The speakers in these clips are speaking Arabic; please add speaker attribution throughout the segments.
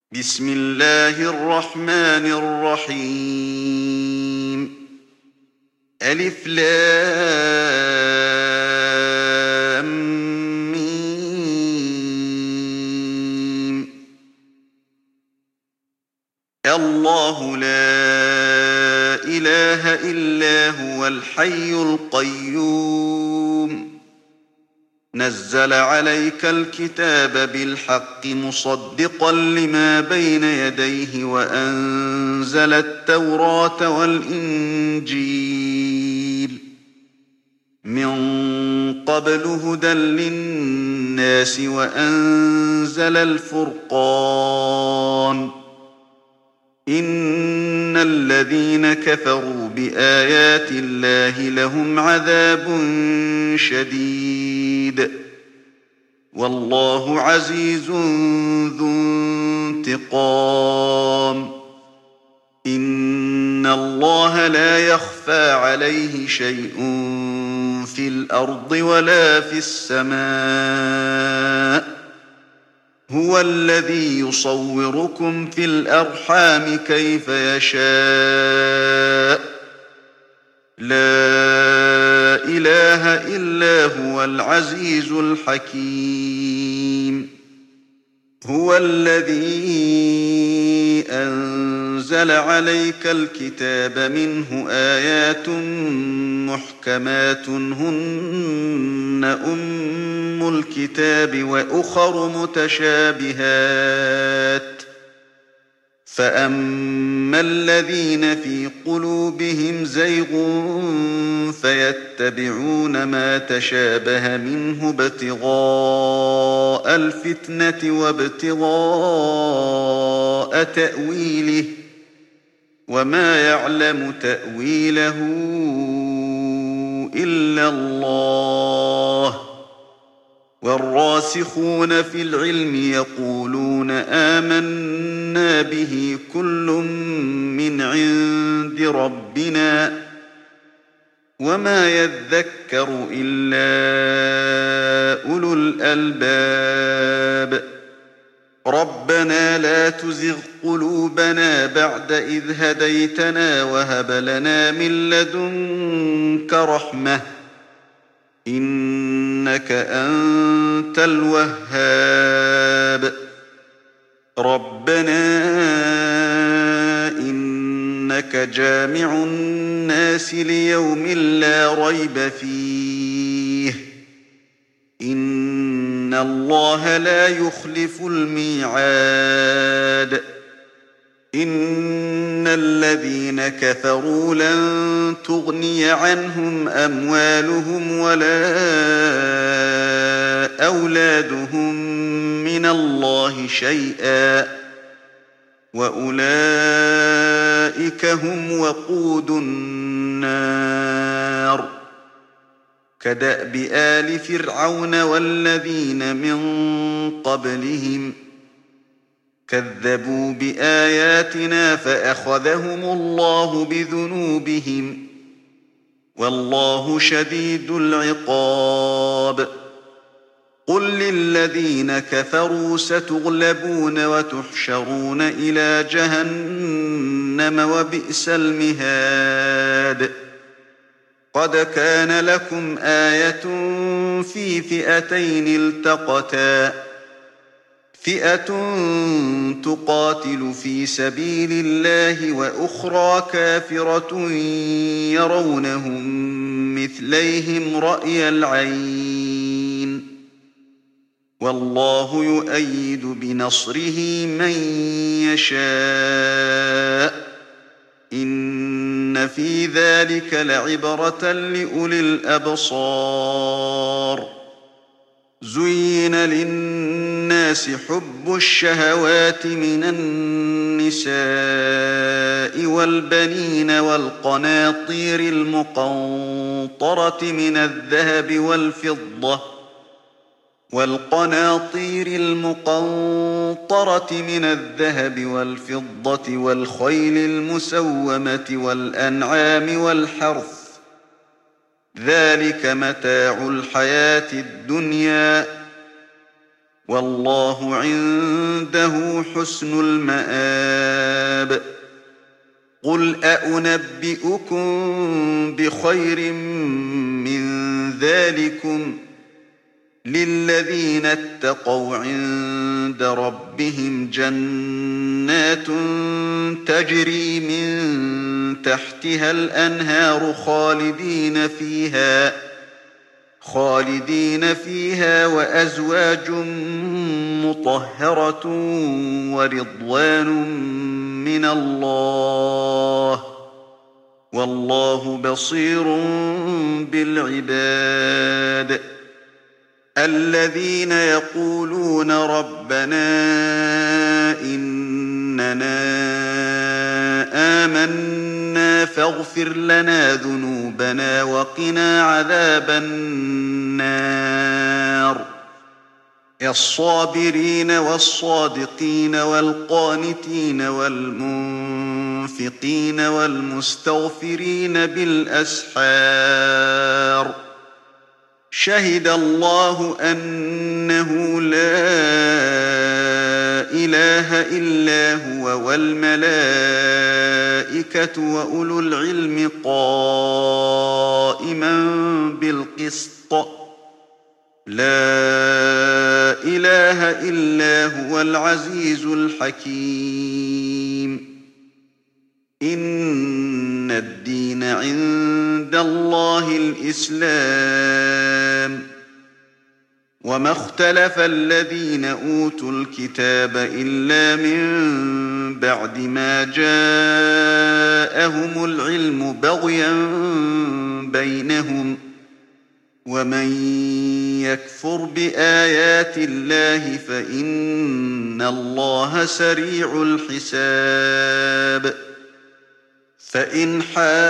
Speaker 1: بسم الله الرحمن الرحيم. ألف لام ميم. الله لا إله إلا هو الحي القيوم نزل عليك الكتاب بالحق مصدقا لما بين يديه وأنزل التوراة والإنجيل من قبل هدى للناس وأنزل الفرقان إن الذين كفروا بآيات الله لهم عذاب شديد والله عزيز ذو انتقام. إن الله لا يخفى عليه شيء في الأرض ولا في السماء هو الذي يصوركم في الأرحام كيف يشاء لا إله إلا هو العزيز الحكيم. هو الذي أنزل عليك الكتاب منه آيات محكمات هن أم الكتاب وأخر متشابهات فأما الذين في قلوبهم زيغ فيتبعون ما تشابه منه ابتغاء الفتنة وابتغاء تأويله وما يعلم تأويله إلا الله والراسخون في العلم يقولون آمنا به كل من عند ربنا وما يذكر إلا أولو الألباب. ربنا لا تزغ قلوبنا بعد إذ هديتنا وهب لنا من لدنك رحمة إنك أنت الوهاب. ربنا إنك جامع الناس ليوم لا ريب فيه إن الله لا يخلف الميعاد. إن الذين كفروا لن تغني عنهم أموالهم ولا أولادهم من الله شيئا وأولئك هم وقود النار. كدأب آل فرعون والذين من قبلهم كذبوا بآياتنا فأخذهم الله بذنوبهم والله شديد العقاب. قل للذين كفروا ستغلبون وتحشرون إلى جهنم وبئس المهاد. قد كان لكم آية في فئتين التقتا فئة تقاتل في سبيل الله وأخرى كافرة يرونهم مثليهم رأي العين والله يؤيد بنصره من يشاء إن في ذلك لعبرة لأولي الأبصار. زين للناس حب الشهوات من النساء والبنين والقناطير المقنطرة من الذهب والفضة والخيل المسومة والأنعام والحرث ذلك متاع الحياة الدنيا والله عنده حسن المآب قل أنبئكم بخير من ذلكم للذين اتقوا عند ربهم جنات تجري من تحتها الأنهار خالدين فيها وأزواج مطهرة ورضوان من الله والله بصير بالعباد الذين يقولون ربنا إننا آمنا فاغفر لنا ذنوبنا وقنا عذاب النار الصابرين والصادقين والقانتين والمنفقين والمستغفرين بالأسحار شهد الله أنه لا إله إلا هو والملائكة وأولو العلم قائما بالقسط لا إله إلا هو العزيز الحكيم إن الدين عند الله الإسلام وما اختلف الذين أوتوا الكتاب إلا من بعد ما جاءهم العلم بغيا بينهم ومن يكفر بآيات الله فإن الله سريع الحساب فإن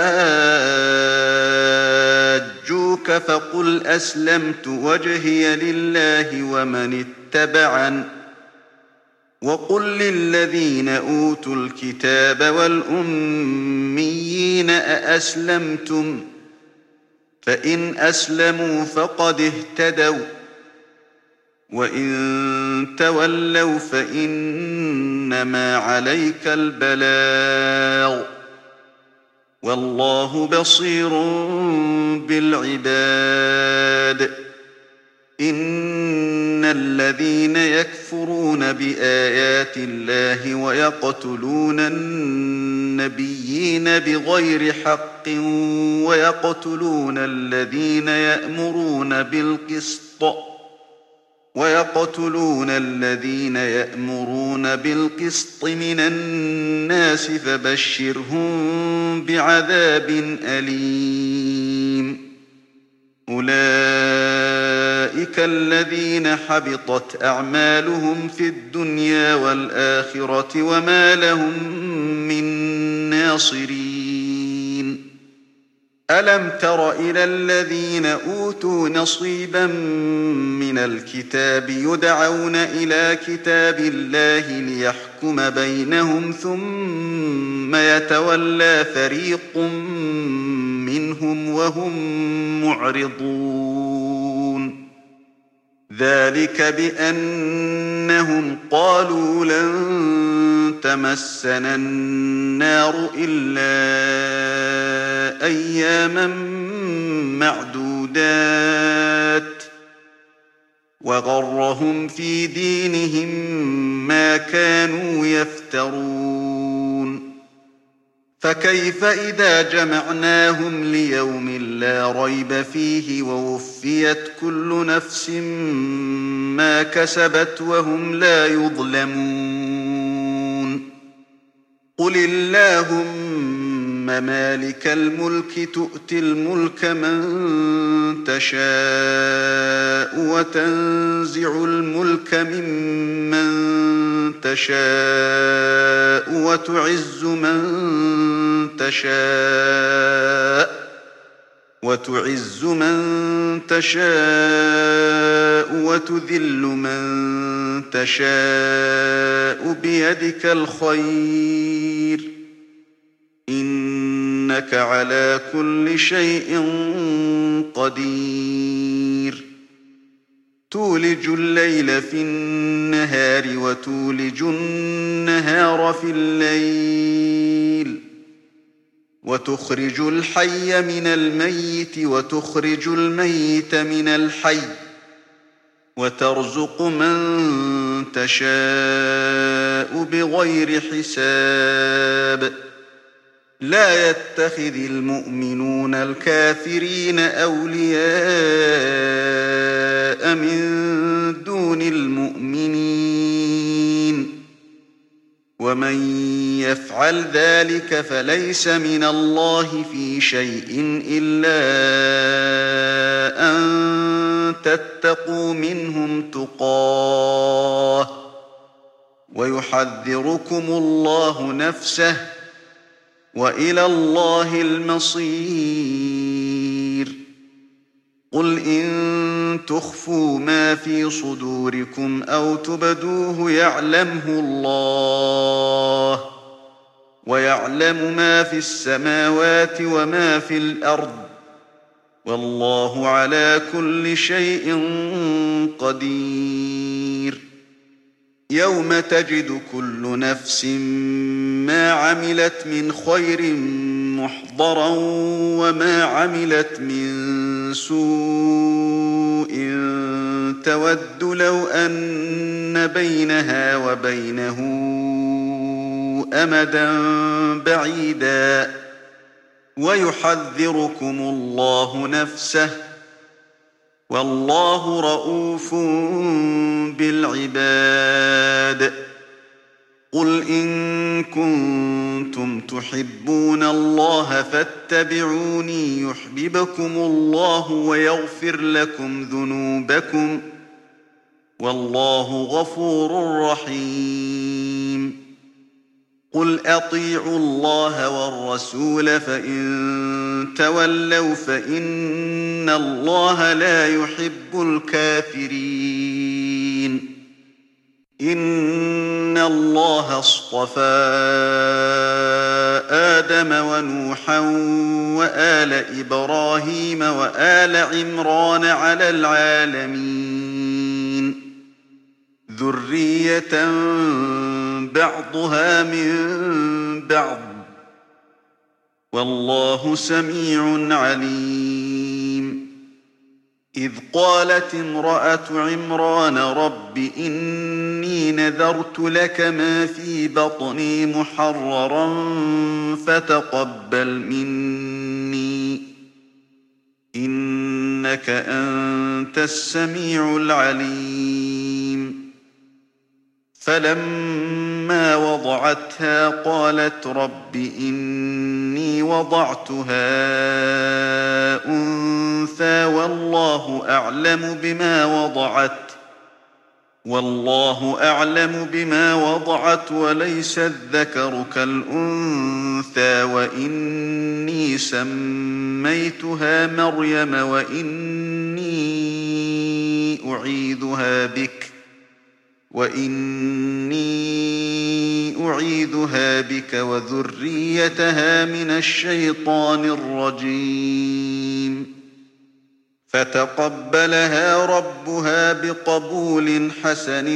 Speaker 1: حاجوك فقل أسلمت وجهي لله ومن اتبعن وقل للذين أوتوا الكتاب والأميين أأسلمتم فإن أسلموا فقد اهتدوا وإن تولوا فإنما عليك البلاغ والله بصير بالعباد إن الذين يكفرون بآيات الله ويقتلون النبيين بغير حق ويقتلون الذين يأمرون بالقسط من الناس فبشرهم بعذاب أليم أولئك الذين حبطت أعمالهم في الدنيا والآخرة وما لهم من ناصرين ألم تر إلى الذين أوتوا نصيبا من الكتاب يدعون إلى كتاب الله ليحكم بينهم ثم يتولى فريق منهم وهم معرضون ذلك بأنهم قالوا لن تمسنا النار إلا أياما معدودات وغرهم في دينهم ما كانوا يفترون فكيف إذا جمعناهم ليوم لا ريب فيه ووفيت كل نفس ما كسبت وهم لا يظلمون قل اللهم مالك الملك تؤتي الملك من تشاء وتنزع الملك ممن تشاء وتعز من تشاء وتذل من تشاء بيدك الخير إنك على كل شيء قدير تولج الليل في النهار وتولج النهار في الليل وتخرج الحي من الميت وتخرج الميت من الحي وترزق من تشاء بغير حساب لا يتخذ المؤمنون الكافرين أولياء من دون المؤمنين ومن يفعل ذلك فليس من الله في شيء إلا أن تتقوا منهم تقاه ويحذركم الله نفسه وإلى الله المصير قل إن تخفوا ما في صدوركم أو تبدوه يعلمه الله ويعلم ما في السماوات وما في الأرض والله على كل شيء قدير يوم تجد كل نفس ما عملت من خير محضرا وما عملت من سوء تود لو أن بينها وبينه أمدا بعيدا ويحذركم الله نفسه والله رءوف بالعباد قل إن كنتم تحبون الله فاتبعوني يحببكم الله ويغفر لكم ذنوبكم والله غفور رحيم قل أطيعوا الله والرسول فإن تولوا فإن الله لا يحب الكافرين إن الله اصطفى آدم ونوحا وآل إبراهيم وآل عمران على العالمين ذرية بعضها من بعض والله سميع عليم إذ قالت امرأة عمران رب إني نذرت لك ما في بطني محررا فتقبل مني إنك أنت السميع العليم فلما وضعتها قالت رب إني وضعتها أنثى والله أعلم بما وضعت وليس الذكر كالأنثى وإني سميتها مريم وإني أعيذها بك وذريتها من الشيطان الرجيم فتقبلها ربها بقبول حسن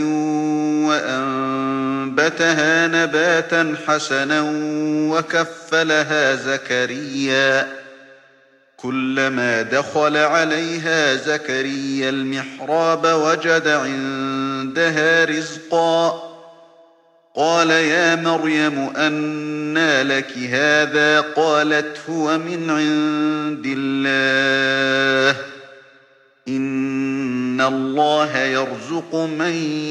Speaker 1: وأنبتها نباتا حسنا وكفلها زكريا كلما دخل عليها زكريا المحراب وجد عندها رزقا قال يا مريم أنى لك هذا قالت هو من عند الله إن الله يرزق من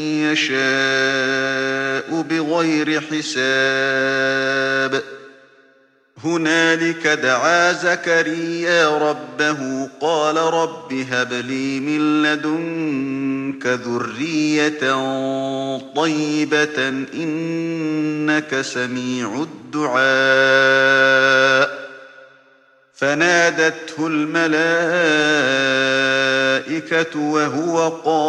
Speaker 1: يشاء بغير حساب هنالك دعا زكريا ربه قال رب هب لي من لدنك ذرية طيبة إنك سميع الدعاء فنادته الملائكة وهو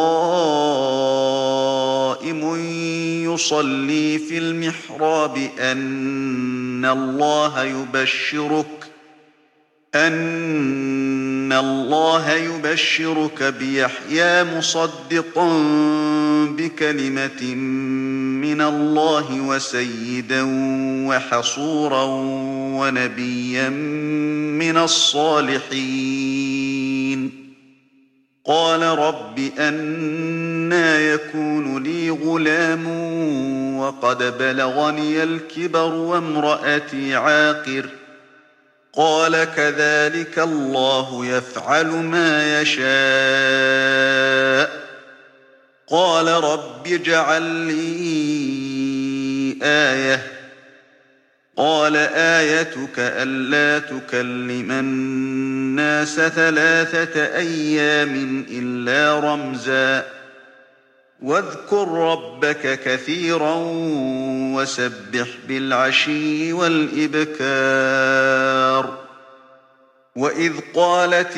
Speaker 1: قائم يصلي في المحراب أن اللَّهَ يُبَشِّرُكَ بِيَحْيَىٰ مُصَدِّقًا بِكَلِمَةٍ مِّنَ اللَّهِ وَسَيِّدًا وَحَصُورًا وَنَبِيًّا مِّنَ الصَّالِحِينَ قَالَ رَبِّ أَنَّىٰ يَكُونُ لِي غُلَامٌ وَقَدْ بَلَغَنِيَ الْكِبَرُ وَامْرَأَتِي عَاقِرٌ قَالَ كَذَٰلِكَ اللَّهُ يَفْعَلُ مَا يَشَاءُ قَالَ رَبِّ اجْعَل لِّي آيَةً قَالَ آيَتُكَ أَلَّا تُكَلِّمَ النَّاسَ 3 أيَّامٍ إِلَّا رَمْزًا وَاذْكُر رَّبَّكَ كَثِيرًا وَسَبِّحْ بِالْعَشِيِّ وَالْإِبْكَارِ وَإِذْ قَالَتِ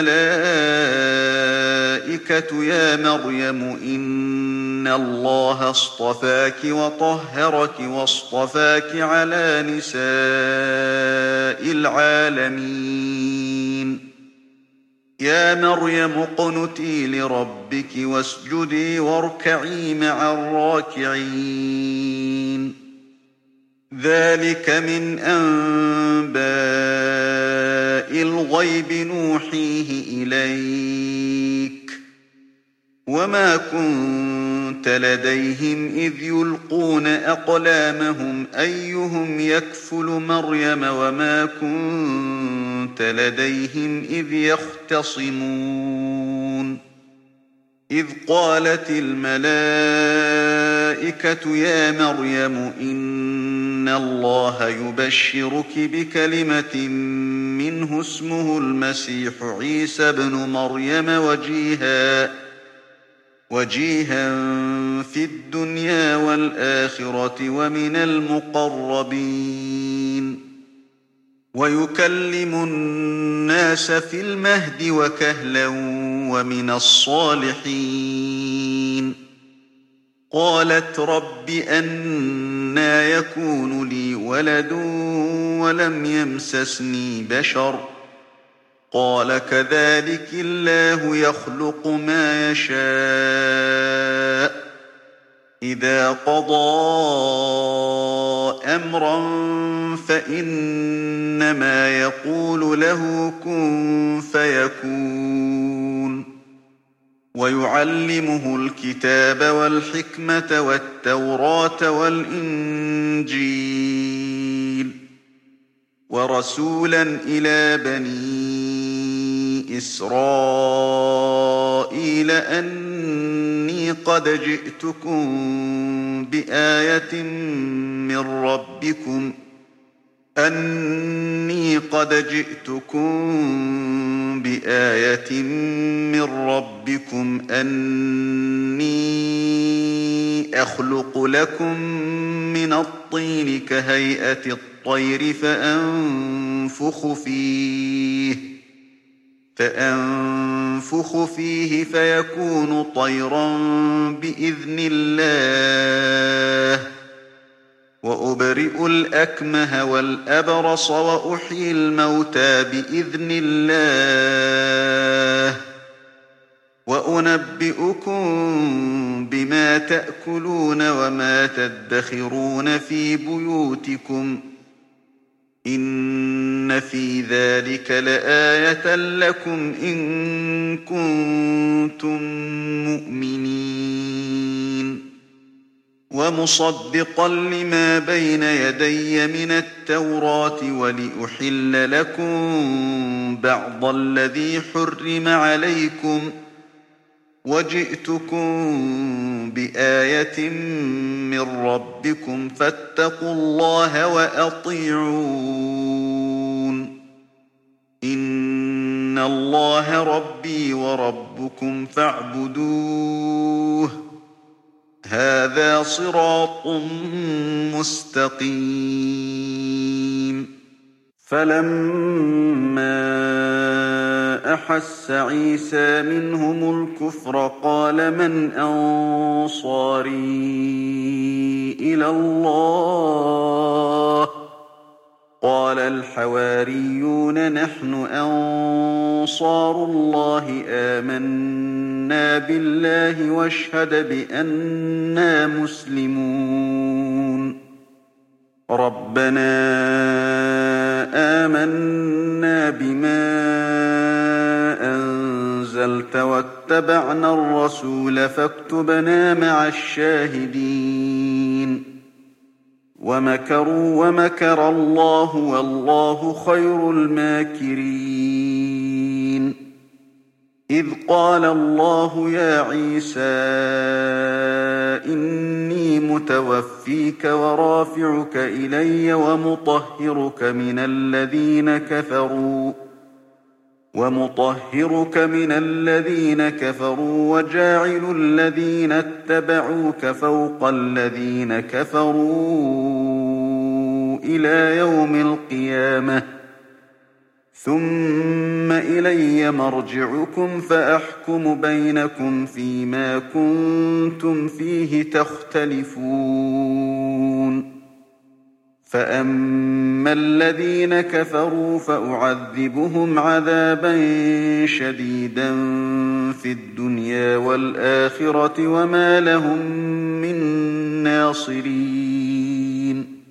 Speaker 1: الْمَلَائِكَةُ يَا مَرْيَمُ إِنَّ اللَّهَ اصْطَفَاكِ وَطَهَّرَكِ وَاصْطَفَاكِ عَلَىٰ نِسَاءِ الْعَالَمِينَ يَا مَرْيَمُ اقْنُتِي لِرَبِّكِ وَاسْجُدِي وَارْكَعِي مَعَ الرَّاكِعِينَ ذَٰلِكَ مِنْ أَنبَاءِ الْغَيْبِ نُوحِيهِ إِلَيْكَ ۖ وَمَا كُنتَ لَدَيْهِمْ إِذْ يُلْقُونَ أَقْلَامَهُمْ أَيُّهُمْ يَكْفُلُ مَرْيَمَ وَمَا كُنتَ لَدَيْهِمْ إِذْ يَخْتَصِمُونَ إِذْ قَالَتِ الْمَلَائِكَةُ يَا مَرْيَمُ إِنَّ اللَّهَ يُبَشِّرُكِ بِكَلِمَةٍ مِّنْهُ اسْمُهُ الْمَسِيحُ عِيسَى ابْنُ مَرْيَمَ وَجِيهًا فِي الدُّنْيَا وَالْآخِرَةِ وَمِنَ الْمُقَرَّبِينَ وَيُكَلِّمُ النَّاسَ فِي الْمَهْدِ وَكَهْلًا وَمِنَ الصَّالِحِينَ قَالَتْ رَبِّ أَنَّىٰ يَكُونُ لِي وَلَدٌ وَلَمْ يَمْسَسْنِي بَشَرٌ ۖ قَالَ كَذَٰلِكِ اللَّهُ يَخْلُقُ مَا يَشَاءُ ۚ إِذَا قَضَىٰ أَمْرًا فَإِنَّمَا يَقُولُ لَهُ كُن فَيَكُونُ وَيُعَلِّمُهُ الْكِتَابَ وَالْحِكْمَةَ وَالتَّوْرَاةَ وَالْإِنجِيلَ وَرَسُولًا إِلَىٰ بَنِي إِسْرَائِيلَ أَنِّي قَدْ جِئْتُكُم بِآيَةٍ مِّن رَّبِّكُمْ أَنِّي أَخْلُقُ لَكُم مِّنَ الطِّينِ كَهَيْئَةِ الطَّيْرِ فَأَنفُخُ فِيهِ فَيَكُونُ طَيْرًا بِإِذْنِ اللَّهِ ۖ وَأُبْرِئُ الْأَكْمَهَ وَالْأَبْرَصَ وَأُحْيِي الْمَوْتَىٰ بِإِذْنِ اللَّهِ ۖ وَأُنَبِّئُكُم بِمَا تَأْكُلُونَ وَمَا تَدَّخِرُونَ فِي بُيُوتِكُمْ ۚ إِنَّ فِي ذَٰلِكَ لَآيَةً لَّكُمْ إِن كُنتُم مُّؤْمِنِينَ وَمُصَدِّقًا لِّمَا بَيْنَ يَدَيَّ مِنَ التَّوْرَاةِ وَلِأُحِلَّ لَكُم بَعْضَ الَّذِي حُرِّمَ عَلَيْكُمْ ۚ وَجِئْتُكُم بِآيَةٍ مِّن رَّبِّكُمْ فَاتَّقُوا اللَّهَ وَأَطِيعُونِ إِنَّ اللَّهَ رَبِّي وَرَبُّكُمْ فَاعْبُدُوهُ ۚ هَٰذَا صِرَاطٌ مُّسْتَقِيمٌ فَلَمَّا أَحَسَّ عِيسَىٰ مِنْهُمُ الْكُفْرَ قَالَ مَنْ أَنصَارِي إِلَى اللَّهِ ۖ قَالَ الحواريون نحن أنصار الله آمنا بالله واشهد بأننا مسلمون ربنا آمنا بما أنزلت واتبعنا الرسول فاكتبنا مع الشاهدين ومكروا ومكر الله والله خير الماكرين إذ قال الله يا عيسى إني متوفيك ورافعك إلي ومطهرك من الذين كفروا وجاعل الذين اتبعوك فوق الذين كفروا إلى يوم القيامة ثم إلي مرجعكم فأحكم بينكم فيما كنتم فيه تختلفون فأما الذين كفروا فأعذبهم عذابا شديدا في الدنيا والآخرة وما لهم من ناصرين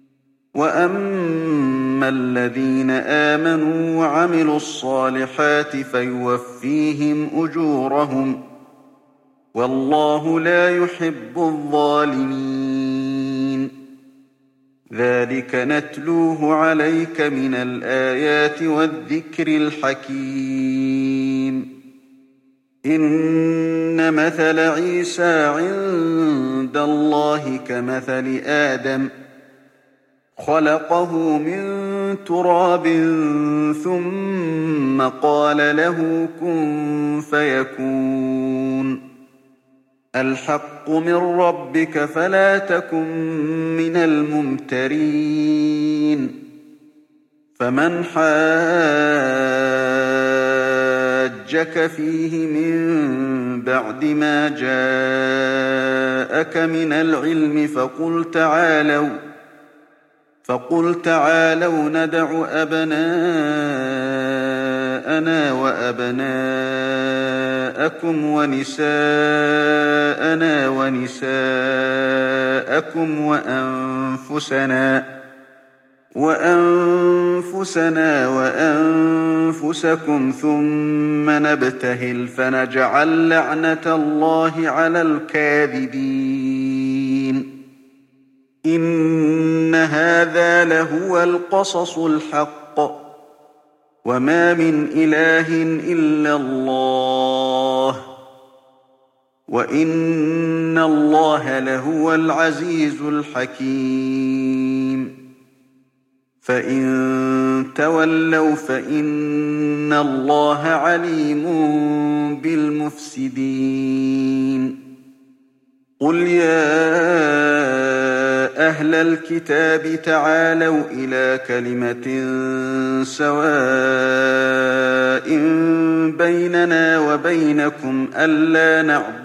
Speaker 1: وأما الذين آمنوا وعملوا الصالحات فيوفيهم أجورهم والله لا يحب الظالمين ذلك نتلوه عليك من الآيات والذكر الحكيم إن مثل عيسى عند الله كمثل آدم خلقه من تراب ثم قال له كن فيكون الحق من ربك فلا تكن من الممترين فمن حاجك فيه من بعد ما جاءك من العلم فقل تعالوا ندع أبناءنا وأبناءكم ونساءنا ونساءكم وأنفسنا وأنفسكم ثم نبتهل فنجعل لعنة الله على الكاذبين إن هذا لهو القصص الحق وما من إله إلا الله وإن الله لهو العزيز الحكيم فإن تولوا فإن الله عليم بالمفسدين قل يا أهل الكتاب تعالوا إلى كلمة سواء بيننا وبينكم ألا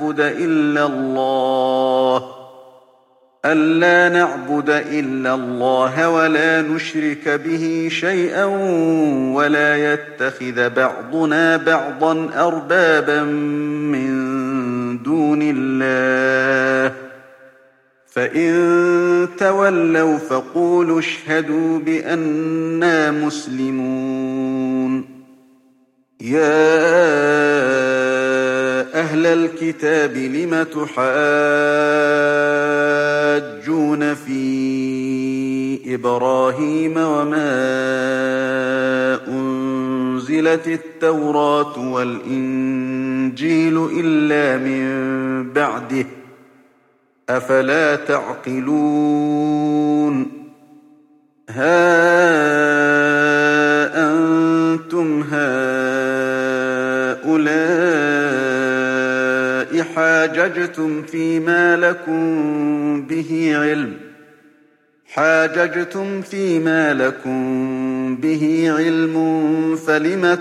Speaker 1: نعبد إلا الله ولا نشرك به شيئا ولا يتخذ بعضنا بعضا أربابا من دون الله فإن تولوا فقولوا اشهدوا بأننا مسلمون يا أهل الكتاب لم تحاجون في إبراهيم وما أنزلت التوراة والإنجيل إلا من بعده أفلا تعقلون ها أنتم هؤلاء حاججتم فيما لكم به علم فلم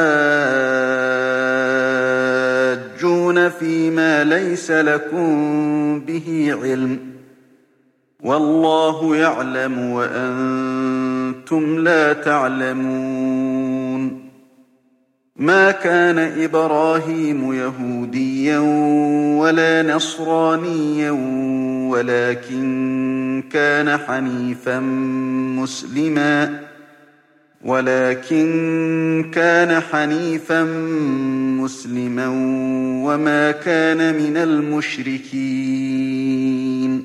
Speaker 1: تحاجون فيما ليس لكم به علم والله يعلم وأنتم وأنتم لا تعلمون ما كان إبراهيم يهوديا ولا نصرانيا ولكن كان حنيفا مسلما وما كان من المشركين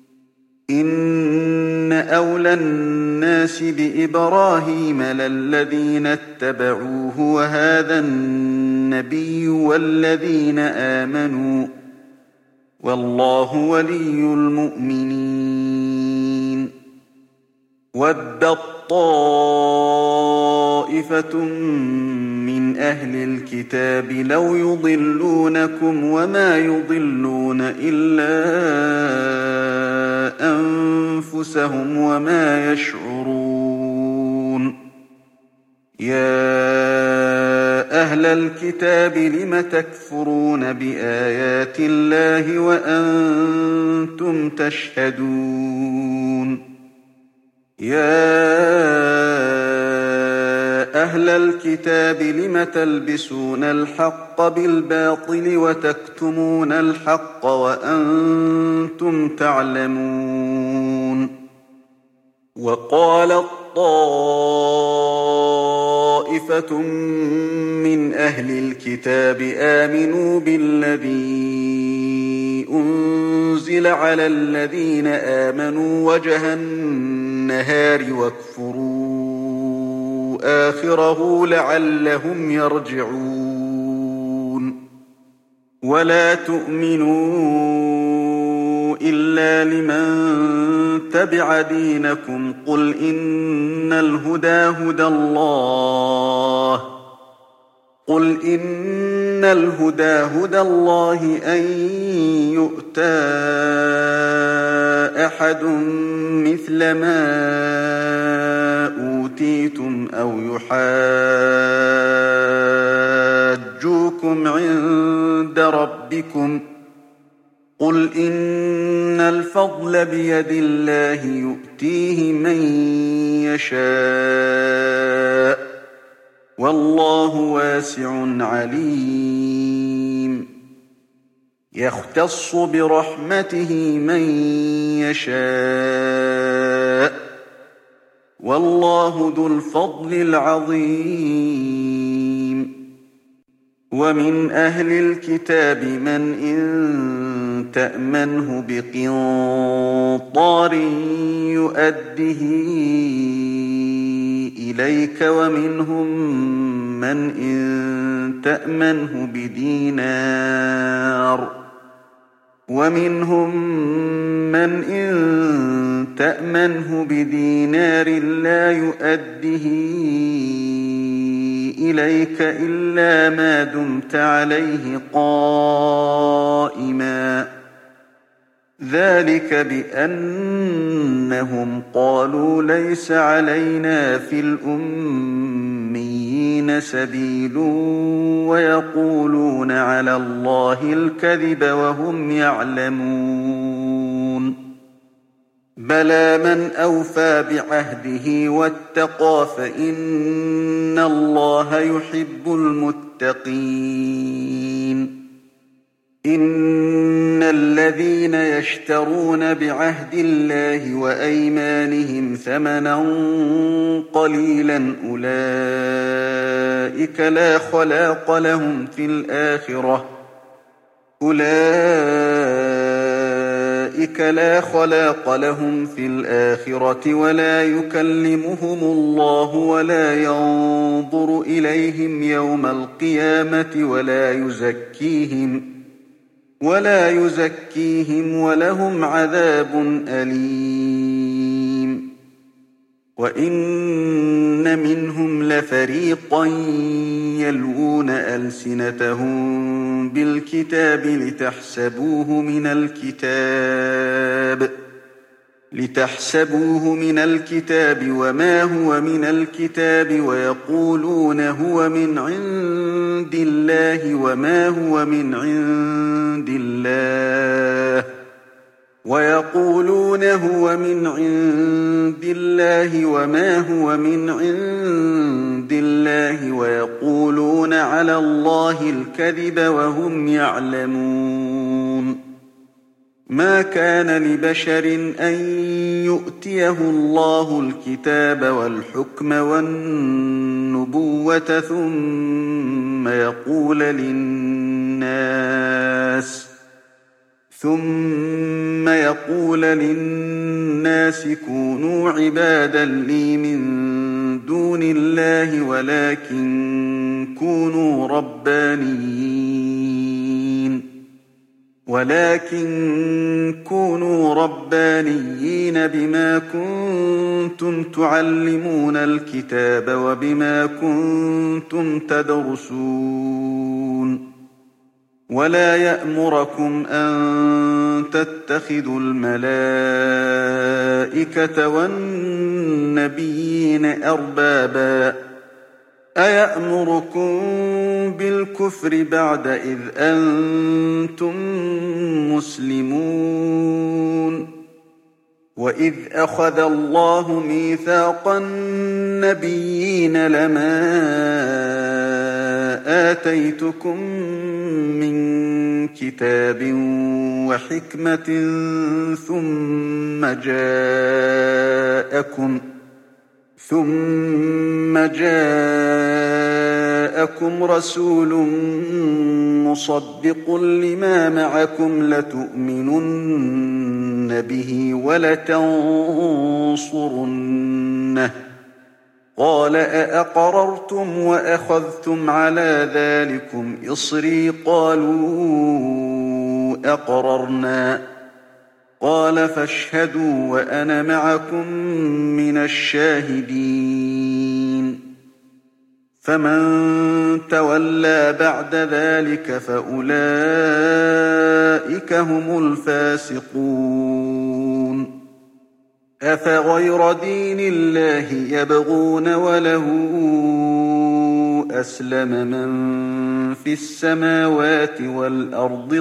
Speaker 1: إن أولى الناس بإبراهيم للذين اتبعوه وهذا النبي والذين آمنوا والله ولي المؤمنين ودت طائفة من أهل الكتاب لو يضلونكم وما يضلون إلا أنفسهم وما يشعرون يا أهل الكتاب لم تكفرون بآيات الله وأنتم تشهدون يا أهل الكتاب لم تلبسون الحق بالباطل وتكتمون الحق وأنتم تعلمون وقالت طائفة من أهل الكتاب آمنوا بالذي أنزل على الذين آمنوا وجه النهار واكفروا آخره لعلهم يرجعون ولا تؤمنوا إلا لمن تبع دينكم قل إن الهدى هدى الله أن يؤتى أحد مثل ما أوتيتم أو يحاجوكم عند ربكم قل إن الفضل بيد الله يؤتيه من يشاء والله واسع عليم يختص برحمته من يشاء والله ذو الفضل العظيم ومن أهل الكتاب من إن تأمنه بقنطار يؤده إليك ومنهم من إن تأمنه بدينار لا يؤده إليك إلا ما دمت عليه قائما ذلك بأنهم قالوا ليس علينا في الأميين سبيل ويقولون على الله الكذب وهم يعلمون بلى من أوفى بعهده واتقى فإن الله يحب المتقين إن الذين يشترون بعهد الله وأيمانهم ثمنا قليلا أولئك لا خلاق لهم في الآخرة ولا يكلمهم الله ولا ينظر إليهم يوم القيامة ولا يزكيهم ولهم عذاب أليم وإن منهم لفريقا يلوون ألسنتهم بالكتاب لتحسبوه من الكتاب وما هو من الكتاب ويقولون هو من عند الله وما هو من عند الله عِندِ اللَّهِ وَمَا هُوَ مِنْ عِندِ اللَّهِ وَيَقُولُونَ عَلَى اللَّهِ الْكَذِبَ وَهُمْ يَعْلَمُونَ مَا كَانَ لِبَشَرٍ أَن يُؤْتِيَهُ اللَّهُ الْكِتَابَ وَالْحُكْمَ وَالنُّبُوَّةَ ثُمَّ يَقُولَ لِلنَّاسِ كُونُوا عِبَادًا لِّي مِن دُونِ اللَّهِ وَلَٰكِن كُونُوا رَبَّانِيِّينَ بِمَا كُنتُمْ تُعَلِّمُونَ الْكِتَابَ وَبِمَا كُنتُمْ تَدْرُسُونَ وَلَا يَأْمُرَكُمْ أَن تَتَّخِذُوا الْمَلَائِكَةَ وَالنَّبِيِّينَ أَرْبَابًا ۗ أَيَأْمُرُكُم بِالْكُفْرِ بَعْدَ إِذْ أَنتُم مُّسْلِمُونَ وَإِذْ أَخَذَ اللَّهُ مِيثَاقَ النَّبِيِّينَ لَمَا آتَيْتُكُم مِّن كِتَابٍ وَحِكْمَةٍ ثُمَّ جَاءَكُمْ رَسُولٌ مُّصَدِّقٌ لِّمَا مَعَكُمْ لَتُؤْمِنُنَّ بِهِ وَلَتَنصُرُنَّهُ ۚ قَالَ أَأَقْرَرْتُمْ وَأَخَذْتُمْ عَلَىٰ ذَٰلِكُمْ إِصْرِي ۖ قَالُوا أَقْرَرْنَا ۚ قَالَ فَاشْهَدُوا وَأَنَا مَعَكُم مِّنَ الشَّاهِدِينَ فَمَن تَوَلَّىٰ بَعْدَ ذَٰلِكَ فَأُولَٰئِكَ هُمُ الْفَاسِقُونَ أَفَغَيْرَ دِينِ اللَّهِ يَبْغُونَ وَلَهُ أَسْلَمَ مَن فِي السَّمَاوَاتِ وَالْأَرْضِ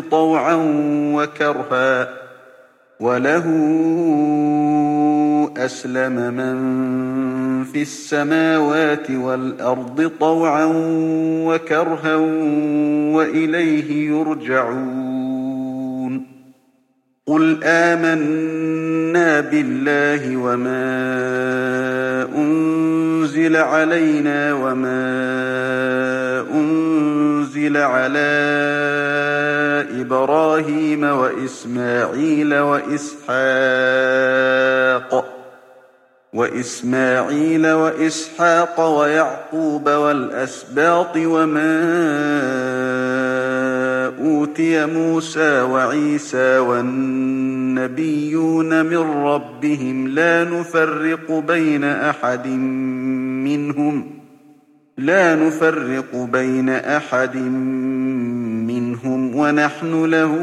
Speaker 1: طَوْعًا وَكَرْهًا وَإِلَيْهِ يُرْجَعُونَ قُلْ آمَنَّا بِاللَّهِ وَمَا أُنزِلَ عَلَيْنَا وَمَا أُنزِلَ عَلَىٰ إِبْرَاهِيمَ وَإِسْمَاعِيلَ وَإِسْحَاقَ وَيَعْقُوبَ وَالْأَسْبَاطِ وَمَا أُوتِيَ مُوسَىٰ وَعِيسَىٰ وَالنَّبِيُّونَ مِن رَّبِّهِمْ لَا نُفَرِّقُ بَيْنَ أَحَدٍ مِّنْهُمْ وَنَحْنُ لَهُ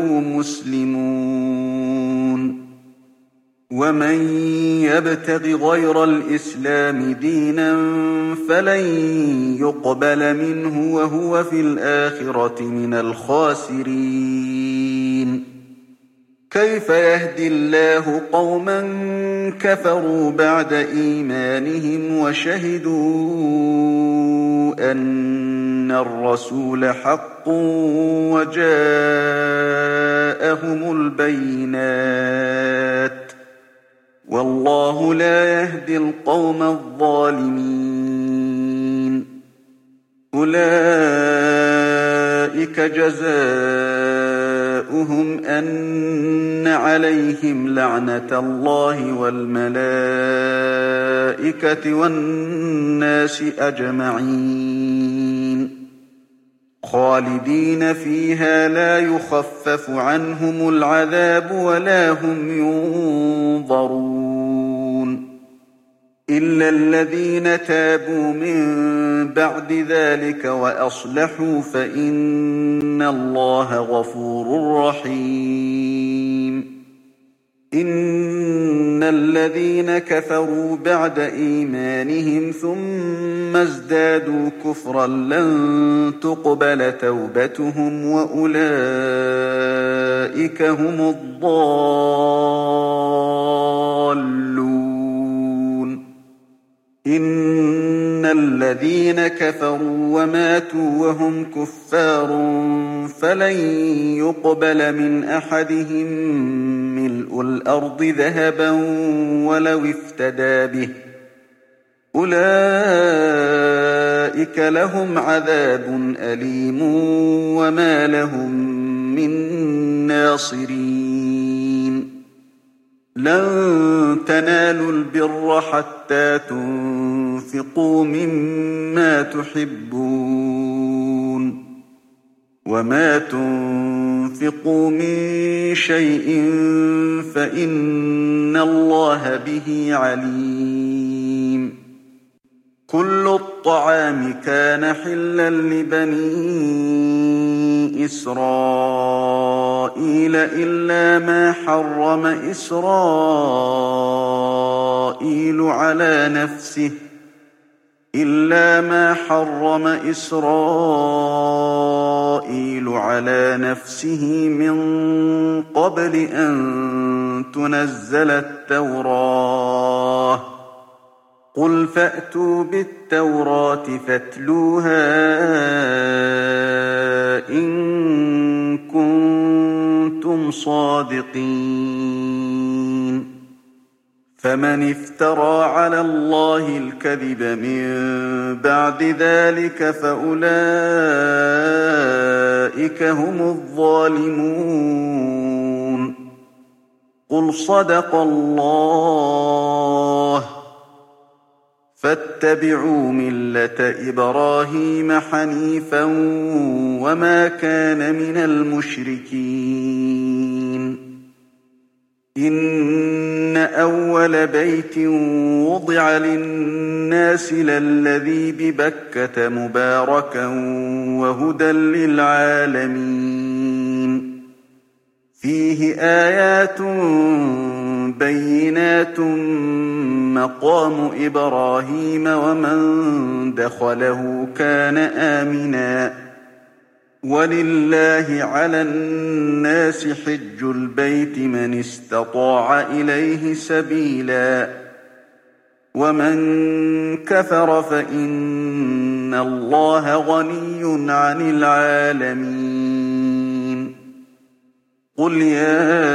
Speaker 1: مُسْلِمُونَ وَمَن يَبْتَغِ غَيْرَ الْإِسْلَامِ دِينًا فَلَن يُقْبَلَ مِنْهُ وَهُوَ فِي الْآخِرَةِ مِنَ الْخَاسِرِينَ كَيْفَ يَهْدِي اللَّهُ قَوْمًا كَفَرُوا بَعْدَ إِيمَانِهِمْ وَشَهِدُوا أَنَّ الرَّسُولَ حَقٌّ وَجَاءَهُمُ الْبَيِّنَاتُ ۚ وَاللَّهُ لَا يَهْدِي الْقَوْمَ الظَّالِمِينَ أُولَٰئِكَ جَزَاؤُهُمْ أَنَّ عَلَيْهِمْ لَعْنَةَ اللَّهِ وَالْمَلَائِكَةِ وَالنَّاسِ أَجْمَعِينَ خَالِدِينَ فِيهَا لَا يُخَفَّفُ عَنْهُمُ الْعَذَابُ وَلَا هُمْ يُنظَرُونَ إِلَّا الَّذِينَ تَابُوا مِن بَعْدِ ذَٰلِكَ وَأَصْلَحُوا فَإِنَّ اللَّهَ غَفُورٌ رَّحِيمٌ إِنَّ الَّذِينَ كَفَرُوا بَعْدَ إِيمَانِهِمْ ثُمَّ ازْدَادُوا كُفْرًا لَّن تُقْبَلَ تَوْبَتُهُمْ وَأُولَٰئِكَ هُمُ الضَّالُّونَ إن الذين كفروا وماتوا وهم كفار فلن يقبل من أحدهم ملء الأرض ذهبا ولو افتدى به أولئك لهم عذاب أليم وما لهم من ناصرين لن تنالوا البر حتى تنفقوا مما تحبون وما تنفقوا من شيء فإن الله به عليم كل الطعام كان حلا لبني إسرائيل إلا ما حرم إسرائيل على نفسه من قبل أن تنزل التوراة قل فأتوا بالتوراة فاتلوها إن كنتم صادقين فمن افترى على الله الكذب من بعد ذلك فأولئك هم الظالمون قل صدق الله فاتبعوا ملة إبراهيم حنيفا وما كان من المشركين إن أول بيت وضع للناس للذي ببكة مباركا وهدى للعالمين فيه آيات بينات مقام إبراهيم ومن دخله كان آمنا ولله على الناس حج البيت من استطاع إليه سبيلا ومن كفر فإن الله غني عن العالمين قل يا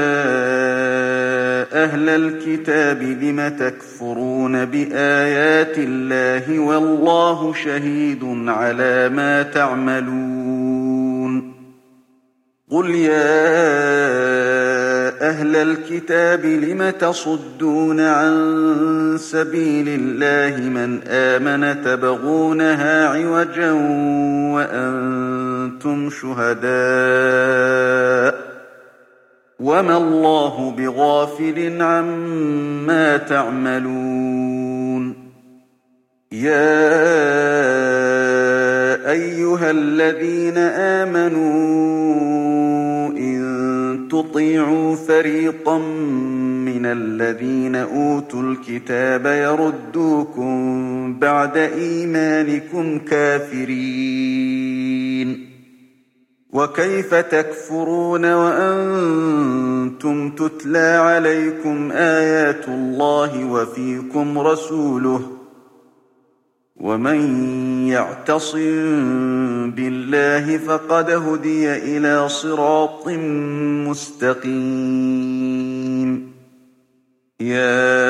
Speaker 1: أهل الكتاب لم تكفرون بآيات الله والله شهيد على ما تعملون قل يا أهل الكتاب لم تصدون عن سبيل الله من آمن تبغونها عوجا وأنتم شهداء وما الله بغافل عما تعملون يا أيها الذين آمنوا إن تطيعوا فريقا من الذين أوتوا الكتاب يردوكم بعد إيمانكم كافرين وكيف تكفرون وأنتم تتلى عليكم آيات الله وفيكم رسوله ومن يعتصم بالله فقد هدي إلى صراط مستقيم يا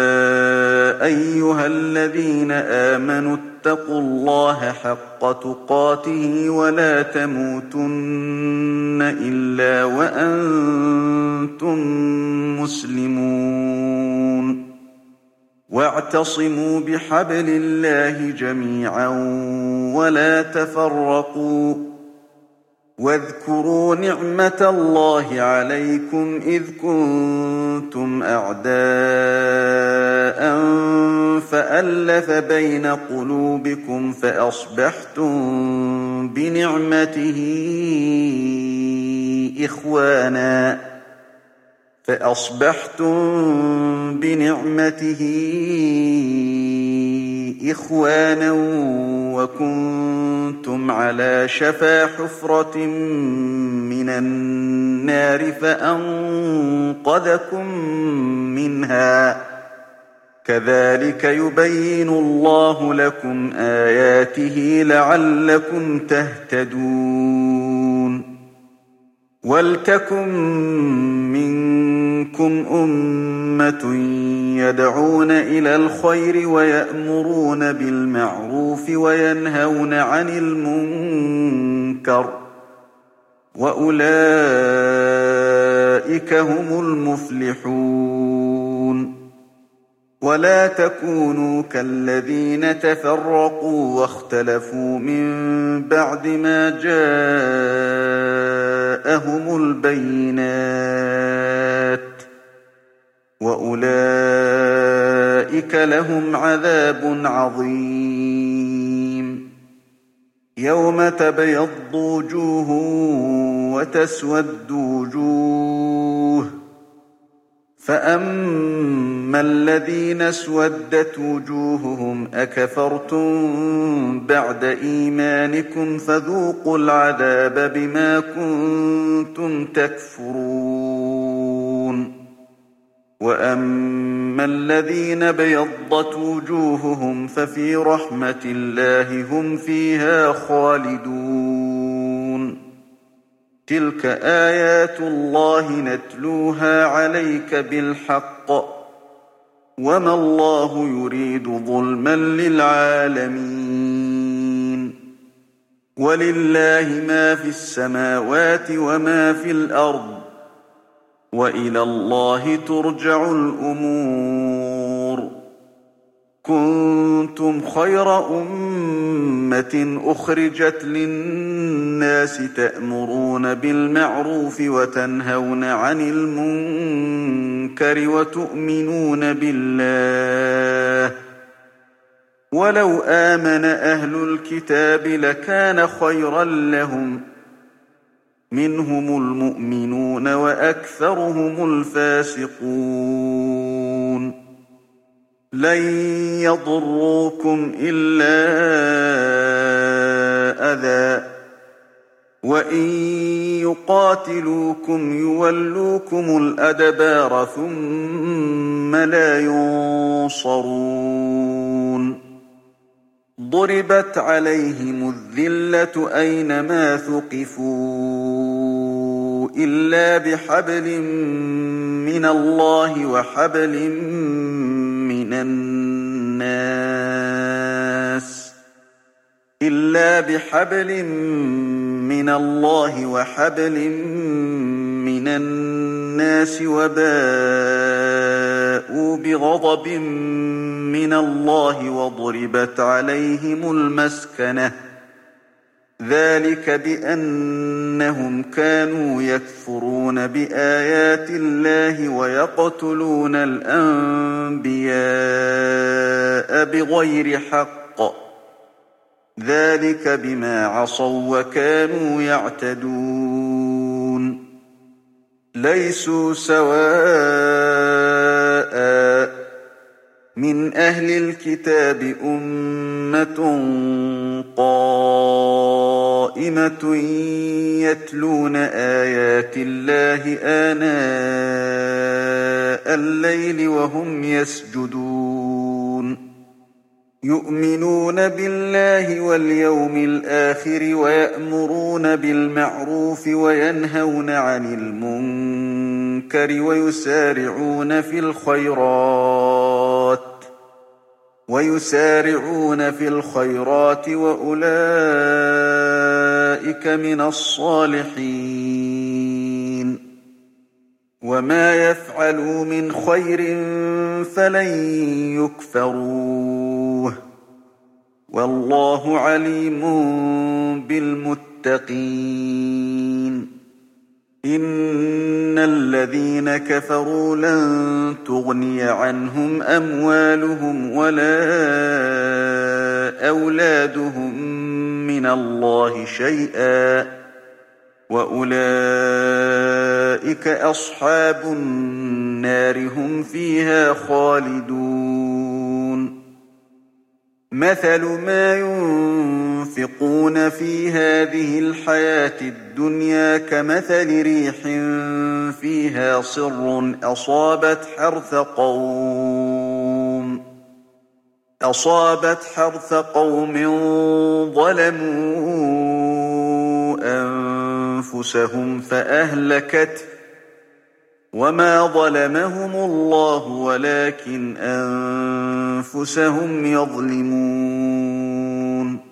Speaker 1: أيها الذين آمنوا اتقوا الله حق تقاته ولا تموتن إلا وأنتم مسلمون واعتصموا بحبل الله جميعا ولا تفرقوا واذكروا نعمة الله عليكم إذ كنتم أعداء فألف بين قلوبكم فأصبحتم بنعمته إخوانا وكنتم على شفا حفرة من النار فأنقذكم منها كذلك يبين الله لكم آياته لعلكم تهتدون ولتكن منكم أمة يدعون إلى الخير ويأمرون بالمعروف وينهون عن المنكر وأولئك هم المفلحون ولا تكونوا كالذين تفرقوا واختلفوا من بعد ما جاءهم البينات وأولئك لهم عذاب عظيم يوم تبيض وجوه وتسود وجوه فأما الذين اسودت وجوههم أكفرتم بعد إيمانكم فذوقوا العذاب بما كنتم تكفرون وأما الذين بيضت وجوههم ففي رحمة الله هم فيها خالدون تلك آيات الله نتلوها عليك بالحق وما الله يريد ظلما للعالمين ولله ما في السماوات وما في الأرض وإلى الله ترجع الأمور كنتم خير أمة أخرجت للناس تأمرون بالمعروف وتنهون عن المنكر وتؤمنون بالله ولو آمن أهل الكتاب لكان خيرا لهم منهم المؤمنون وأكثرهم الفاسقون لن يضروكم إلا أذى وإن يقاتلوكم يولوكم الأدبار ثم لا ينصرون ضربت عليهم الذلة أينما ثقفوا إلا بحبل من الله وحبل من الناس وباءوا بغضب من الله وضربت عليهم المسكنة ذلك بأنهم كانوا يكفرون بآيات الله ويقتلون الأنبياء بغير حق ذلك بما عصوا وكانوا يعتدون ليسوا سواء من أهل الكتاب أمة قائمة يتلون آيات الله آناء الليل وهم يسجدون يؤمنون بالله واليوم الآخر ويأمرون بالمعروف وينهون عن المنكر ويسارعون في الخيرات وأولئك من الصالحين وما يفعلوا من خير فلن يكفروه والله عليم بالمتقين إن الذين كفروا لن تغني عنهم أموالهم ولا أولادهم من الله شيئا وأولئك أصحاب النار هم فيها خالدون مثل ما ينفقون في هذه الحياة الدنيا كمثل ريح فيها صر أصابت حرث قوم أصابت حرث قوم ظلموا أنفسهم فأهلكته وما ظلمهم الله ولكن أنفسهم يظلمون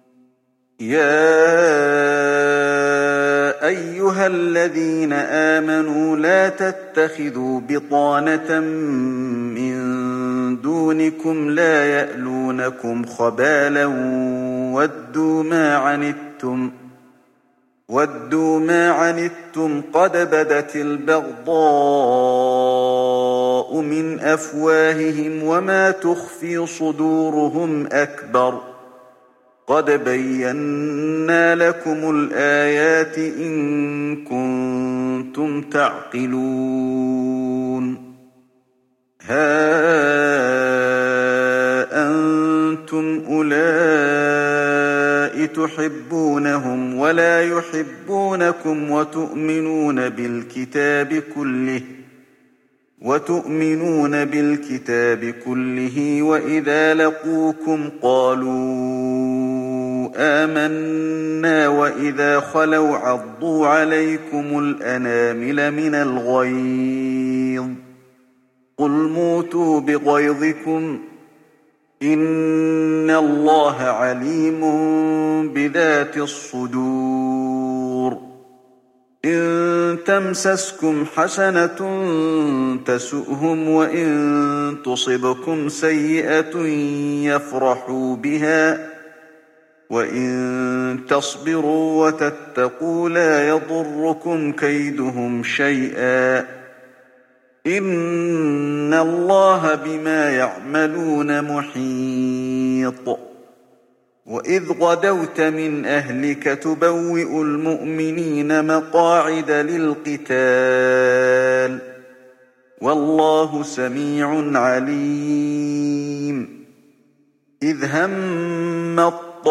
Speaker 1: يا أيها الذين آمنوا لا تتخذوا بطانة من دونكم لا يألونكم خبالا ودوا ما عنتم قد بدت البغضاء من أفواههم وما تخفي صدورهم أكبر قد بينا لكم الآيات إن كنتم تعقلون ها أنتم أولئك تحبونهم ولا يحبونكم وتؤمنون بالكتاب كله وإذا لقوكم قالوا آمنا وإذا خلوا عضوا عليكم الأنامل من الغيظ قل موتوا بغيظكم إن الله عليم بذات الصدور إن تمسسكم حسنة تسؤهم وإن تصبكم سيئة يفرحوا بها وإن تصبروا وتتقوا لا يضركم كيدهم شيئا إن الله بما يعملون محيط وإذ غدوت من أهلك تبوئ المؤمنين مقاعد للقتال والله سميع عليم إذ هم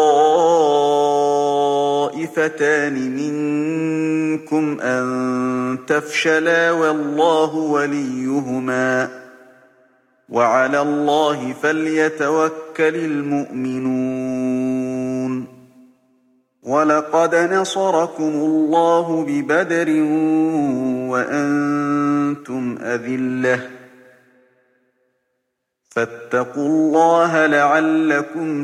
Speaker 1: الطائفتان منكم أن تفشلا والله وليهما وعلى الله فليتوكل المؤمنون ولقد نصركم الله ببدر وأنتم أذلة فاتقوا الله لعلكم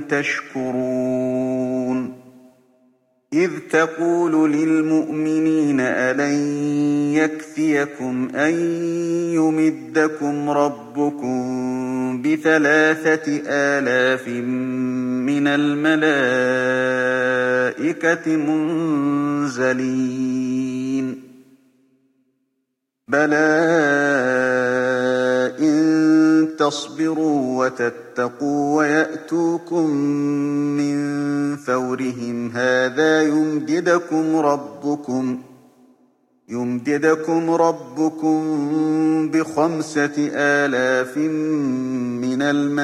Speaker 1: تشكرون إذ تقول للمؤمنين ألن يكفيكم أن يمدكم ربكم ب3,000 من الملائكة منزلين بلى إن تصبروا وتتقوا ويأتوكم من فورهم هذا يمددكم ربكم ب5,000 من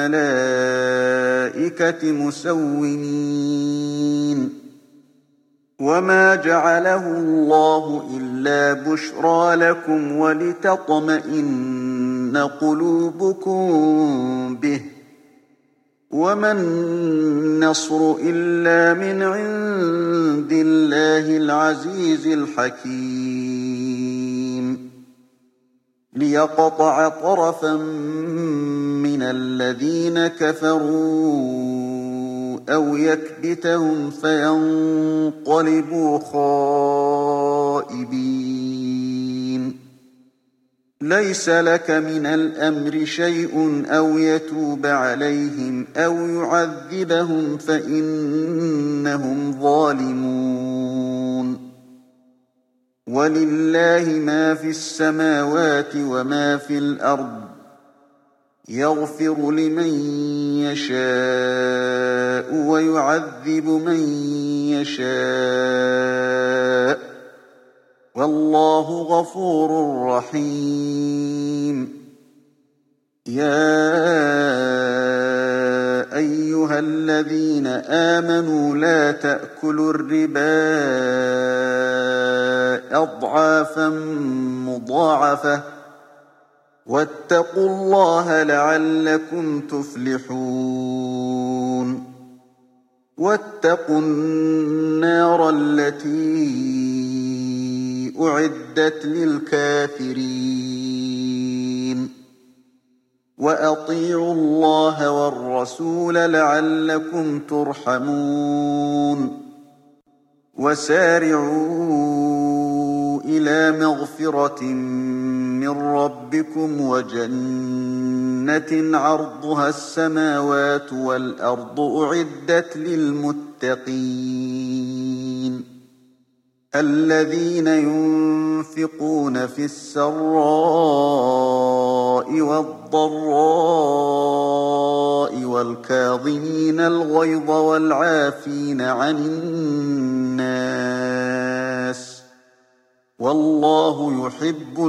Speaker 1: الملائكة مسومين وما جعله الله إلا بشرى لكم ولتطمئن قلوبكم به وما النصر إلا من عند الله العزيز الحكيم ليقطع طرفا من الذين كفروا أو يكبتهم فينقلبوا خائبين ليس لك من الأمر شيء أو يتوب عليهم أو يعذبهم فإنهم ظالمون ولله ما في السماوات وما في الأرض يغفر لمن يشاء ويعذب من يشاء والله غفور رحيم يا أيها الذين آمنوا لا تأكلوا الربا أضعافا مضاعفة واتقوا الله لعلكم تفلحون واتقوا النار التي أعدت للكافرين وأطيعوا الله والرسول لعلكم ترحمون وسارعوا إلى مغفرة من ربكم وجنة عرضها السماوات والأرض أعدت للمتقين الذين ينفقون في السراء والضراء والكاظمين الغيظ والعافين عن الناس والله يحب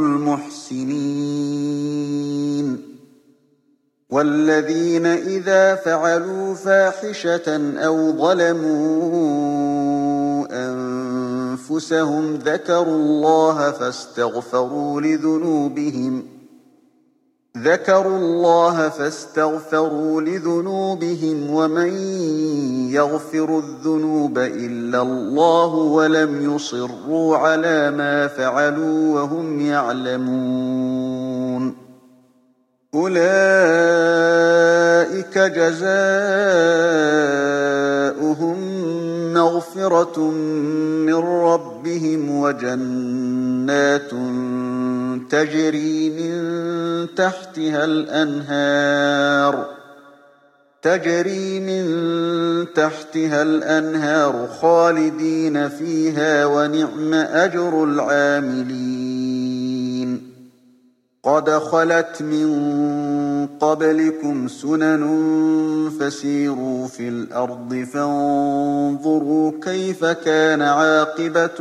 Speaker 1: المحسنين والذين إذا فعلوا فاحشة أو ظلموا أنفسهم ذكروا الله فاستغفروا لذنوبهم ومن يغفر الذنوب إلا الله ولم يصروا على ما فعلوا وهم يعلمون أولئك جزاؤهم مغفرة من ربهم وجنات تجري من تحتها الأنهار خالدين فيها ونعم أجر العاملين قد خلت من قبلكم سنن فسيروا في الأرض فانظروا كيف كان عاقبة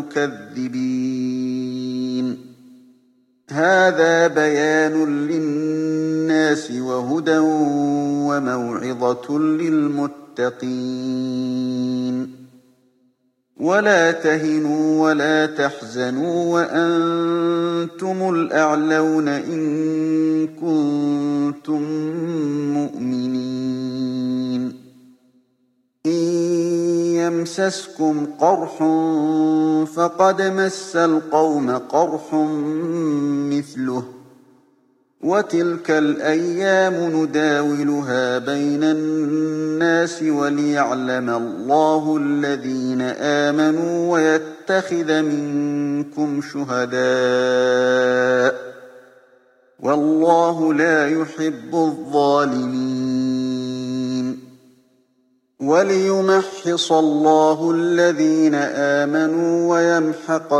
Speaker 1: المكذبين هذا بيان للناس وهدى وموعظة للمتقين ولا تهنوا ولا تحزنوا وأنتم الأعلون إن كنتم مؤمنين إن يمسسكم قرح فقد مس القوم قرح مثله وتلك الأيام نداولها بين الناس وليعلم الله الذين آمنوا ويتخذ منكم شهداء والله لا يحب الظالمين وليمحص الله الذين آمنوا ويمحق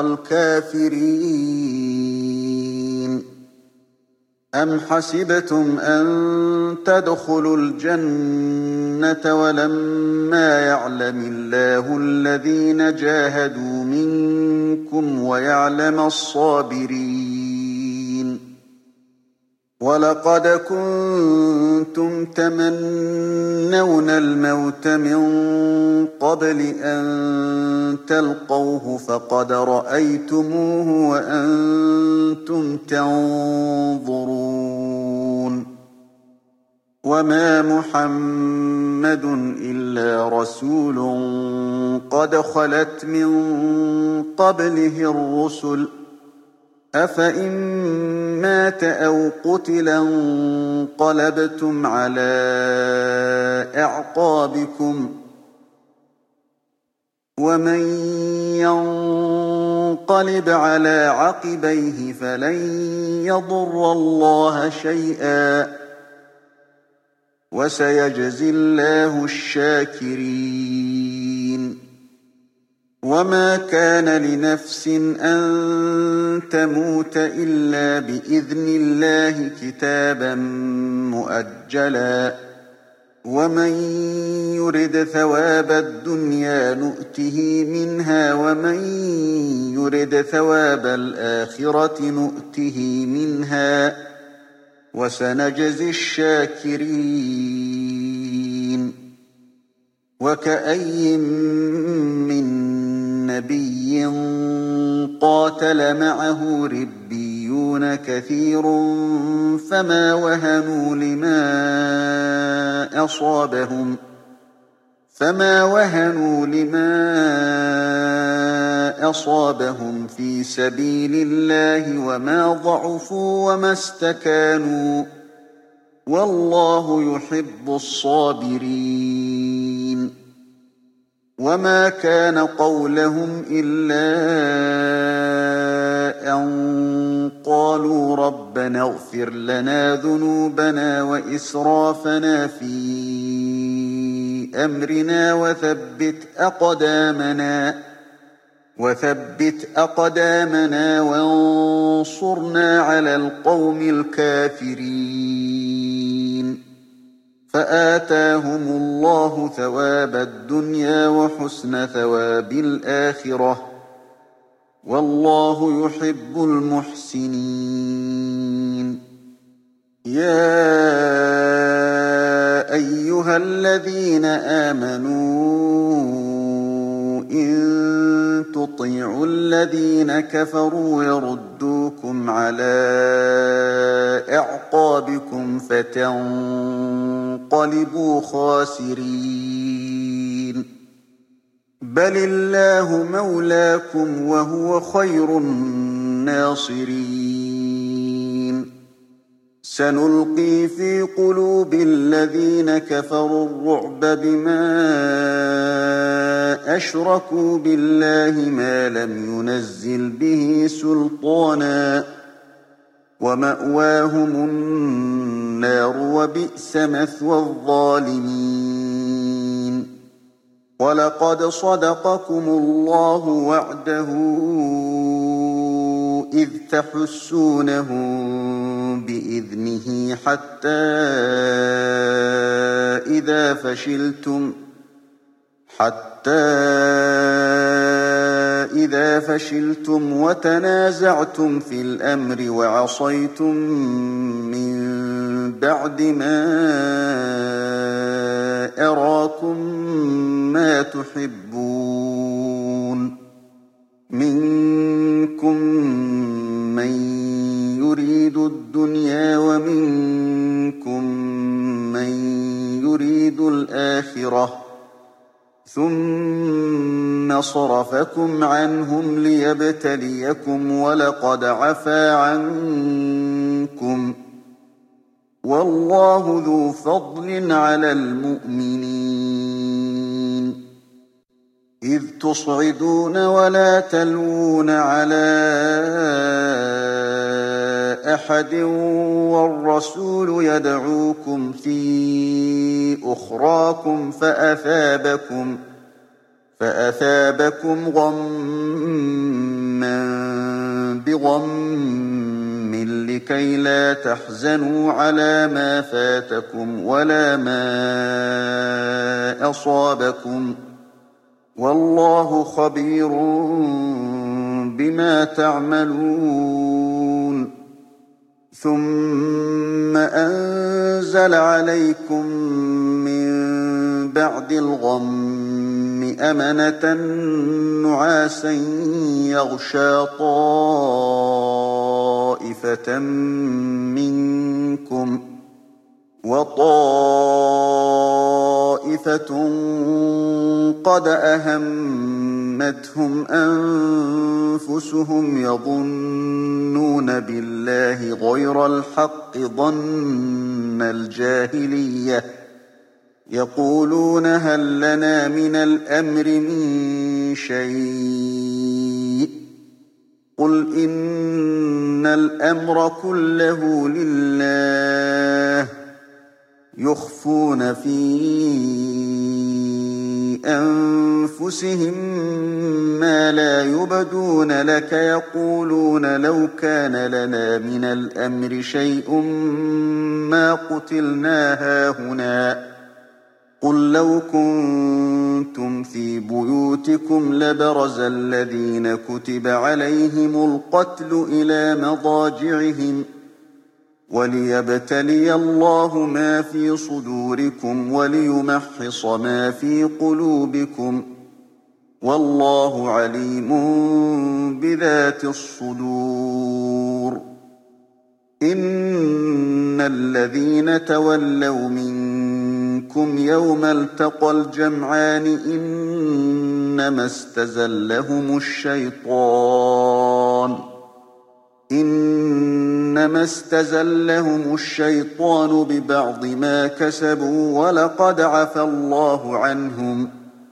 Speaker 1: الكافرين أم حسبتم أن تدخلوا الجنة ولما يعلم الله الذين جاهدوا منكم ويعلم الصابرين ولقد كنتم تمنون الموت من قبل أن تلقوه فقد رأيتموه وأنتم تنظرون وما محمد إلا رسول قد خلت من قبله الرسل أفإن مات أو قتلا انقلبتم على أعقابكم ومن ينقلب على عقبيه فلن يضر الله شيئا وسيجزي الله الشاكرين وما كان لنفس أن تموت إلا بإذن الله كتابا مؤجلا ومن يرد ثواب الدنيا نؤته منها ومن يرد ثواب الآخرة نؤته منها وسنجزي الشاكرين وكأي من نبي قاتل معه ربيون ربانيون كثير فما وهنوا لما أصابهم في سبيل الله وما ضعفوا وما استكانوا والله يحب الصابرين وما كان قولهم إلا أن قالوا ربنا اغفر لنا ذنوبنا وإسرافنا في أمرنا وثبت أقدامنا وانصرنا على القوم الكافرين فآتاهم الله ثواب الدنيا وحسن ثواب الآخرة والله يحب المحسنين يا أيها الذين آمنوا إن تطيعوا الذين كفروا يردوكم على أعقابكم فتنقلبوا خاسرين بل الله مولاكم وهو خير الناصرين سنلقي في قلوب الذين كفروا الرعب بما أشركوا بالله ما لم ينزل به سلطانا ومأواهم النار وبئس مثوى الظالمين ولقد صدقكم الله وعده إذ تحسونهم بإذنه حتى إذا فشلتم وتنازعتم في الأمر وعصيتم من بعد ما أراكم ما تحبون منكم من يريد الدنيا ومنكم من يريد الآخرة ثم صرفكم عنهم ليبتليكم ولقد عفا عنكم والله ذو فضل على المؤمنين إذ تصعدون ولا تلوون على أحد والرسول يدعوكم في أخراكم فأثابكم غما بغم لكي لا تحزنوا على ما فاتكم ولا ما أصابكم والله خبير بما تعملون ثم أنزل عليكم من بعد الغم أمنة نعاسا يغشى طائفة منكم وطائفة قد أهمتهم أنفسهم يظنون بالله غير الحق ظن الجاهلية يقولون هل لنا من الأمر من شيء قل إن الأمر كله لله يخفون في أنفسهم ما لا يبدون لك يقولون لو كان لنا من الأمر شيء ما قتلنا هاهنا قل لو كنتم في بيوتكم لبرز الذين كتب عليهم القتل إلى مضاجعهم وليبتلي الله ما في صدوركم وليمحص ما في قلوبكم والله عليم بذات الصدور إن الذين تولوا منكم يوم التقى الجمعان إنما استزلهم الشيطان ببعض ما كسبوا ولقد عفى الله عنهم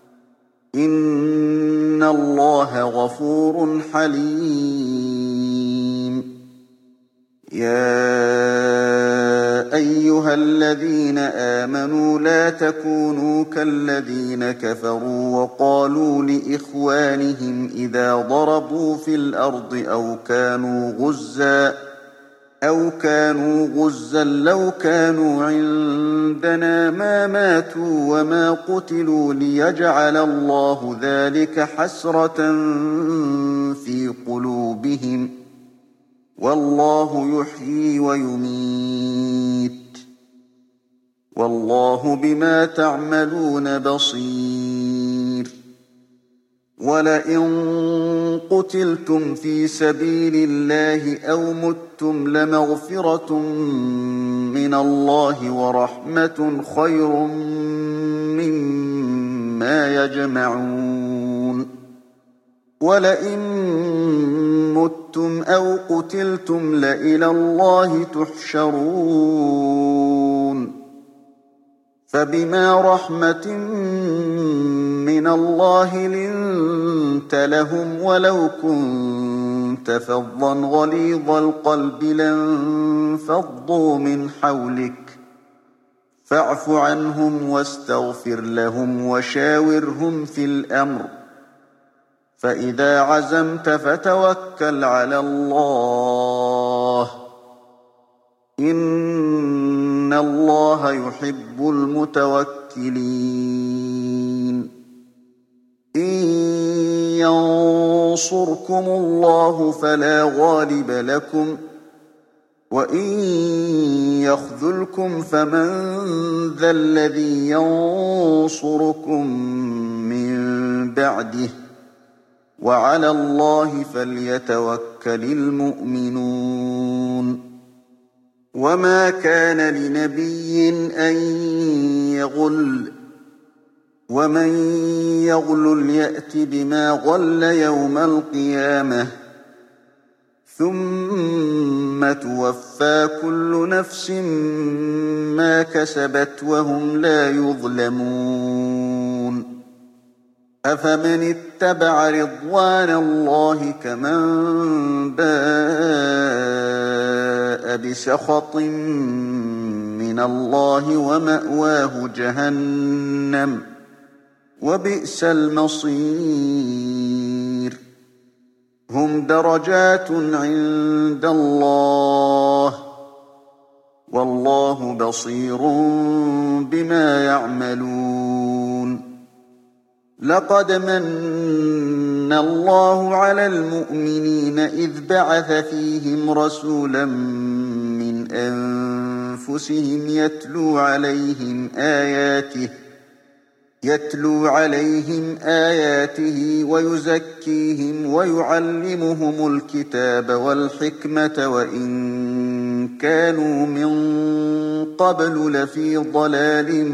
Speaker 1: إن الله غفور حليم يا أيها الذين آمنوا لا تكونوا كالذين كفروا وقالوا لإخوانهم إذا ضربوا في الأرض أو كانوا غزا لو كانوا عندنا ما ماتوا وما قتلوا ليجعل الله ذلك حسرة في قلوبهم والله يحيي ويميت والله بما تعملون بصير ولئن قتلتم في سبيل الله أو متم لمغفرة من الله ورحمة خير مما يجمعون ولئن متم أو قتلتم لإلى الله تحشرون فبما رحمة من الله لنت لهم ولو كنت فظا غليظ القلب لانفضوا من حولك فاعف عنهم واستغفر لهم وشاورهم في الأمر فإذا عزمت فتوكل على الله إن الله يحب المتوكلين إن ينصركم الله فلا غالب لكم وإن يخذلكم فمن ذا الذي ينصركم من بعده وعلى الله فليتوكل المؤمنون وما كان لنبي أن يغل ومن يغل يأت بما غل يوم القيامة ثم توفى كل نفس ما كسبت وهم لا يظلمون أفمن اتبع رضوان الله كمن باء بسخط من الله ومأواه جهنم وبئس المصير هم درجات عند الله والله بصير بما يعملون لقد من الله على المؤمنين إذ بعث فيهم رسولا من أنفسهم يتلو عليهم آياته ويزكيهم ويعلمهم الكتاب والحكمة وإن كانوا من قبل لفي ضلال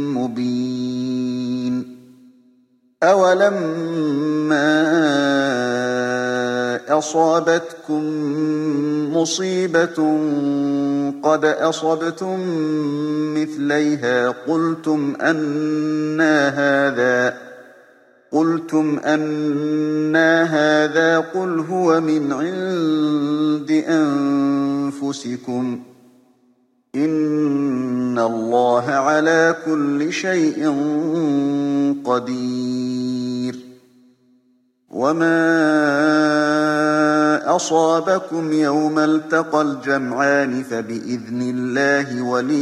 Speaker 1: مبين أولما أصابتكم مصيبة قد أصبتم مثليها قلتم أنى هذا قل هو من عند أنفسكم إن الله على كل شيء قدير وما أصابكم يوم التقى الجمعان فبإذن الله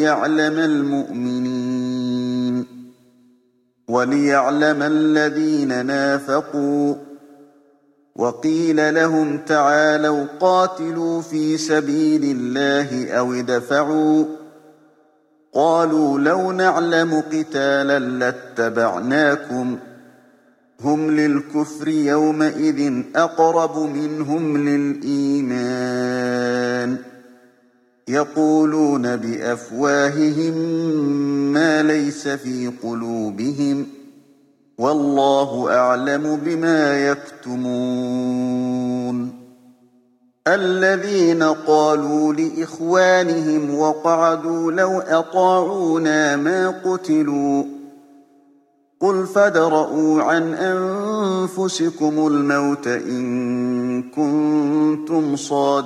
Speaker 1: وليعلم الذين نافقوا وقيل لهم تعالوا قاتلوا في سبيل الله أو ادفعوا قالوا لو نعلم قتالا لاتبعناكم هم للكفر يومئذ أقرب منهم للإيمان يقولون بأفواههم ما ليس في قلوبهم والله أعلم بما يكتمون الذين قالوا لإخوانهم وقعدوا لو أطاعونا ما قتلوا قل فادرءوا عن أنفسكم الموت إن كنتم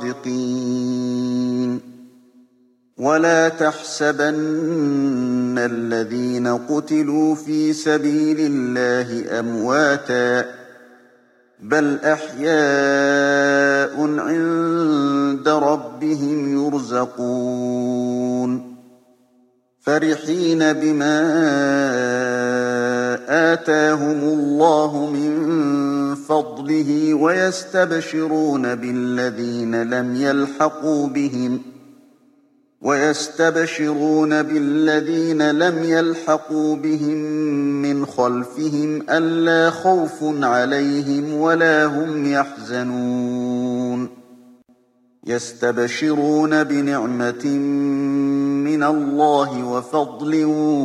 Speaker 1: صادقين ولا تحسبن الذين قتلوا في سبيل الله أمواتا بل أحياء عند ربهم يرزقون فرحين بما آتاهم الله من فضله ويستبشرون بالذين لم يلحقوا بهم من خلفهم ألا خوف عليهم ولا هم يحزنون يستبشرون بنعمة من الله وفضل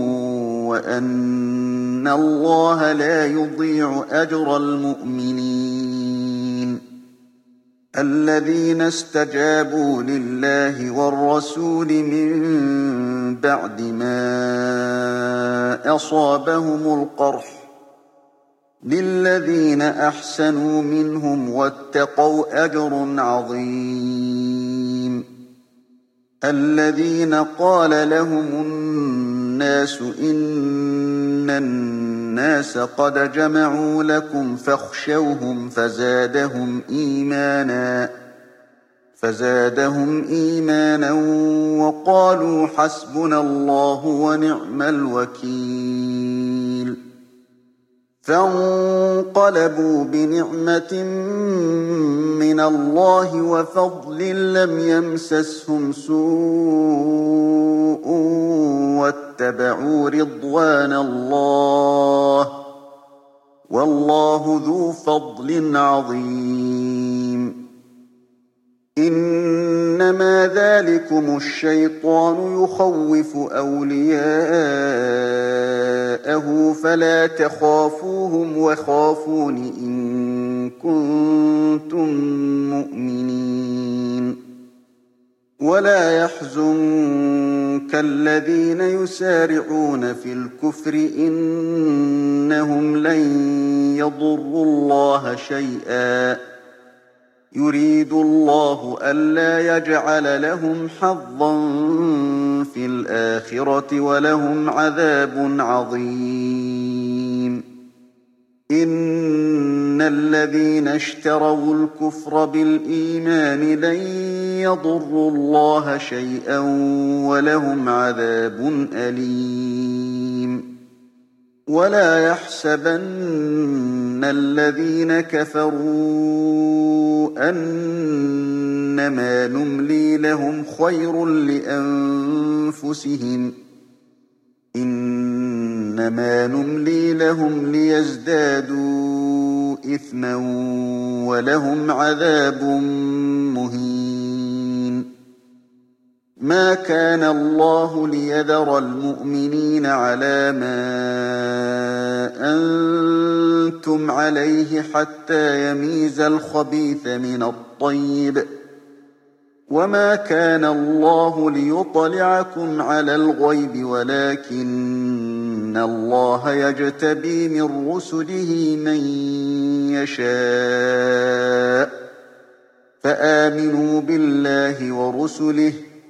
Speaker 1: وأن الله لا يضيع أجر المؤمنين الذين استجابوا لله والرسول من بعد ما أصابهم القرح للذين أحسنوا منهم واتقوا أجر عظيم الذين قال لهم الناس إن الناس قد جمعوا لكم فاخشوهم فزادهم إيمانا وقالوا حسبنا الله ونعم الوكيل فانقلبوا بنعمة من الله وفضل لم يمسسهم سوء واتبعوا رضوان الله والله ذو فضل عظيم إنما ذلكم الشيطان يخوف أولياءه فلا تخافوهم وخافون إن كنتم مؤمنين ولا يحزنك الذين يسارعون في الكفر إنهم لن يضروا الله شيئا يريد الله ألا يجعل لهم حظا في الآخرة ولهم عذاب عظيم إن الذين اشتروا الكفر بالإيمان لن يضروا الله شيئا ولهم عذاب أليم ولا يحسبن الذين كفروا أنما نملي لهم خير لأنفسهم إنما نملي لهم ليزدادوا إثما ولهم عذاب مهين ما كان الله ليذر المؤمنين على ما أنتم عليه حتى يميز الخبيث من الطيب وما كان الله ليطلعكم على الغيب ولكن الله يجتبي من رسله من يشاء فآمنوا بالله ورسله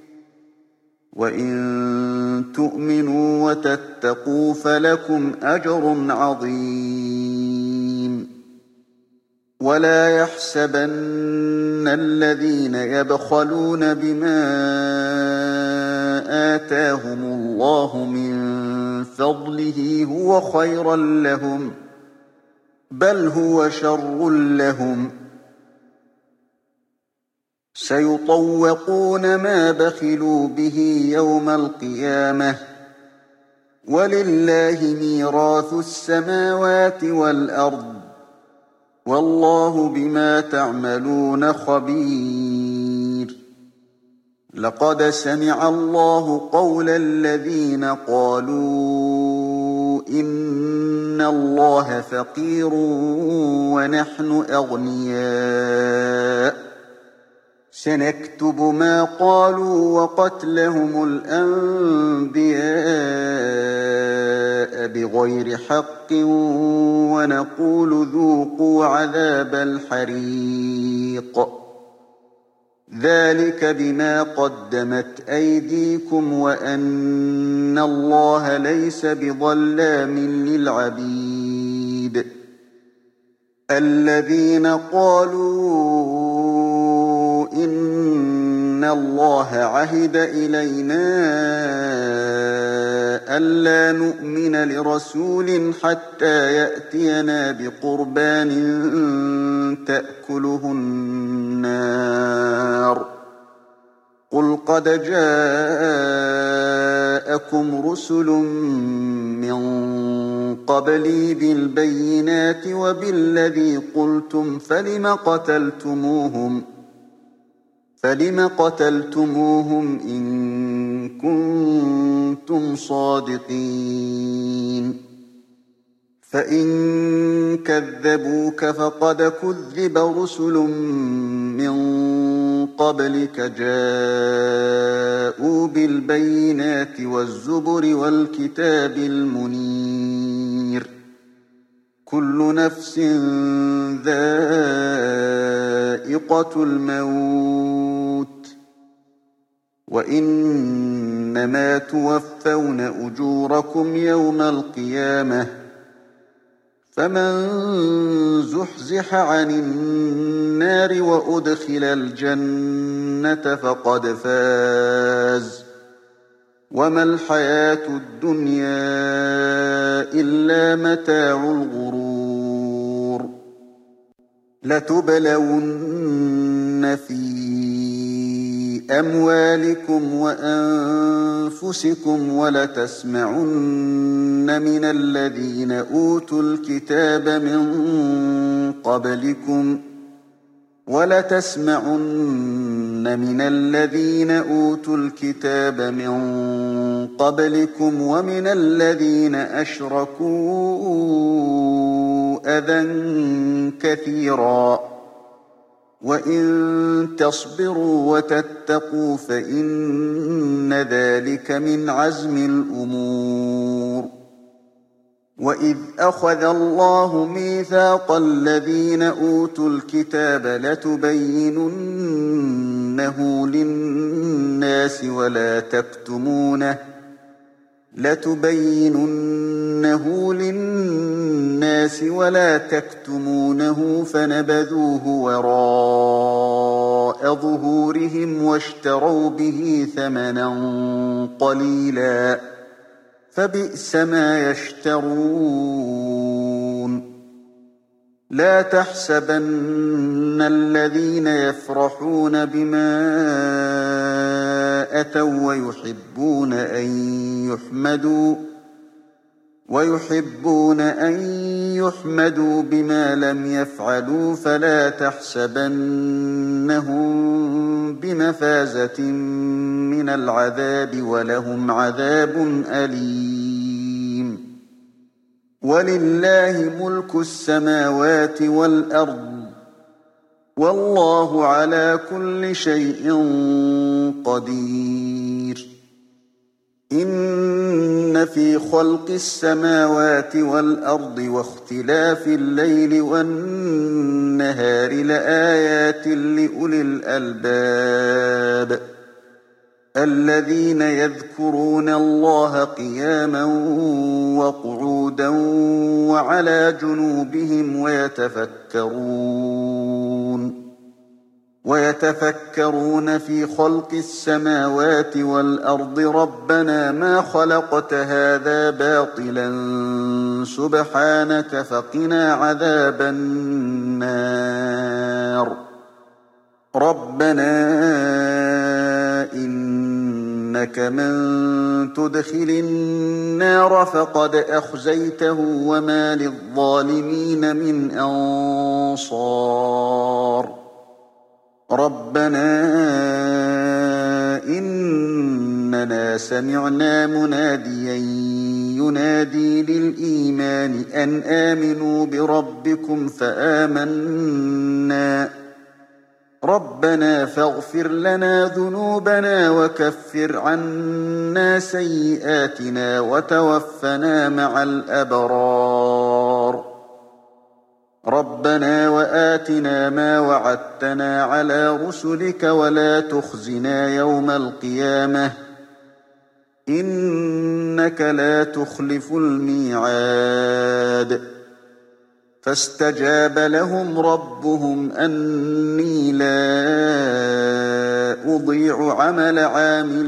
Speaker 1: وإن تؤمنوا وتتقوا فلكم أجر عظيم ولا يحسبن الذين يبخلون بما آتاهم الله من فضله هو خيرا لهم بل هو شر لهم سيطوقون ما بخلوا به يوم القيامة ولله ميراث السماوات والأرض والله بما تعملون خبير لقد سمع الله قول الذين قالوا إن الله فقير ونحن أغنياء سنكتب ما قالوا وقتلهم الأنبياء بغير حق ونقول ذوقوا عذاب الحريق ذلك بما قدمت أيديكم وأن الله ليس بظلام للعبيد الذين قالوا إن الله عهد إلينا ألا نؤمن لرسول حتى يأتينا بقربان تأكله النار قل قد جاءكم رسل من قبلي بالبينات وبالذي قلتم فلم قتلتموهم إن كنتم صادقين فإن كذبوك فقد كذب رسل من قبلك جاءوا بالبينات والزبر والكتاب المنير كل نفس ذائقة الموت وإنما توفون أجوركم يوم القيامة فمن زحزح عن النار وأدخل الجنة فقد فاز وما الحياة الدنيا إلا متاع الغرور لتبلون في أموالكم وأنفسكم ولتسمعن من الذين أوتوا الكتاب من قبلكم ومن الذين أشركوا أذى كثيرا وإن تصبروا وتتقوا فإن ذلك من عزم الأمور وإذ أخذ الله ميثاق الذين أوتوا الكتاب لتبيننه للناس ولا تكتمونه فنبذوه وراء ظهورهم واشتروا به ثمنا قليلا فبئس ما يشترون لا تحسبن الذين يفرحون بما أتوا ويحبون أن يحمدوا بما لم يفعلوا فلا تحسبنهم بمفازة من العذاب ولهم عذاب أليم ولله ملك السماوات والأرض والله على كل شيء قدير إن في خلق السماوات والأرض واختلاف الليل والنهار لآيات لأولي الألباب الذين يذكرون الله قياما وقعودا وعلى جنوبهم ويتفكرون في خلق السماوات والأرض ربنا ما خلقت هذا باطلا سبحانك فقنا عذاب النار ربنا إنك من تدخل النار فقد أخزيته وما للظالمين من أنصار ربنا إننا سمعنا مناديا ينادي للإيمان أن آمنوا بربكم فآمنا ربنا فاغفر لنا ذنوبنا وكفر عنا سيئاتنا وتوفنا مع الأبرار ربنا وآتنا ما وعدتنا على رسلك ولا تخزنا يوم القيامة إنك لا تخلف الميعاد فاستجاب لهم ربهم أني لا أضيع عمل عامل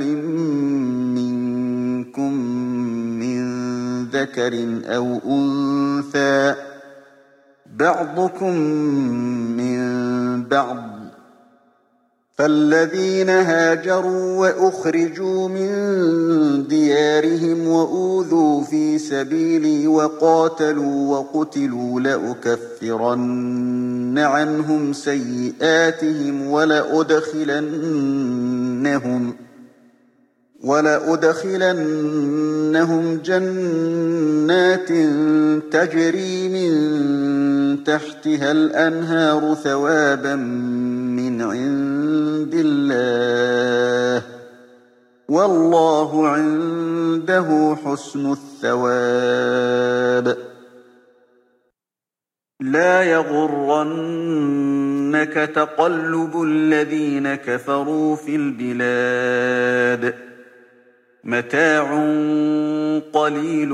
Speaker 1: منكم من ذكر أو أنثى بعضكم من بعض فالذين هاجروا وأخرجوا من ديارهم وأوذوا في سبيلي وقاتلوا وقتلوا لأكفرن عنهم سيئاتهم ولأدخلنهم جنات تجري من تحتها الأنهار ثوابا من عند الله والله عنده حسن الثواب لا يغرنك تقلب الذين كفروا في البلاد متاع قليل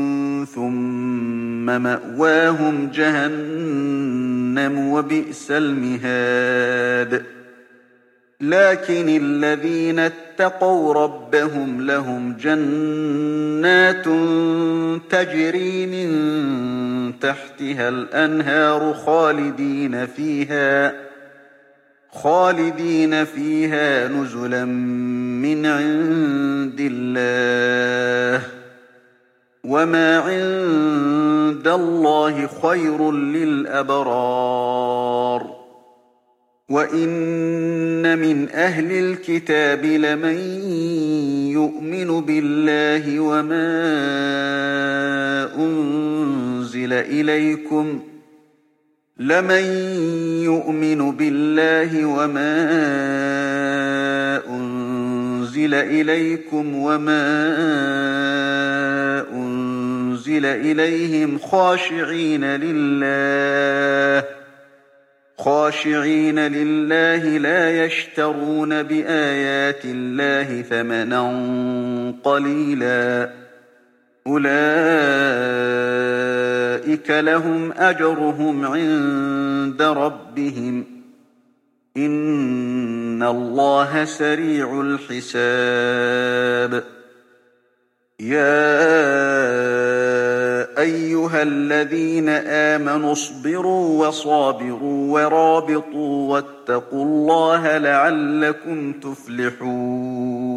Speaker 1: ثم مأواهم جهنم وبئس المهاد لكن الذين اتقوا ربهم لهم جنات تجري من تحتها الأنهار خالدين فيها نزلا من عند الله وما عند الله خير للأبرار وإن من أهل الكتاب لمن يؤمن بالله وما أنزل إليكم وما أنزل إليهم خاشعين لله لا يشترون بآيات الله ثمنا قليلا أولئك لهم أجرهم عند ربهم إن الله سريع الحساب يا أيها الذين آمنوا اصبروا وصابروا ورابطوا واتقوا الله لعلكم تفلحون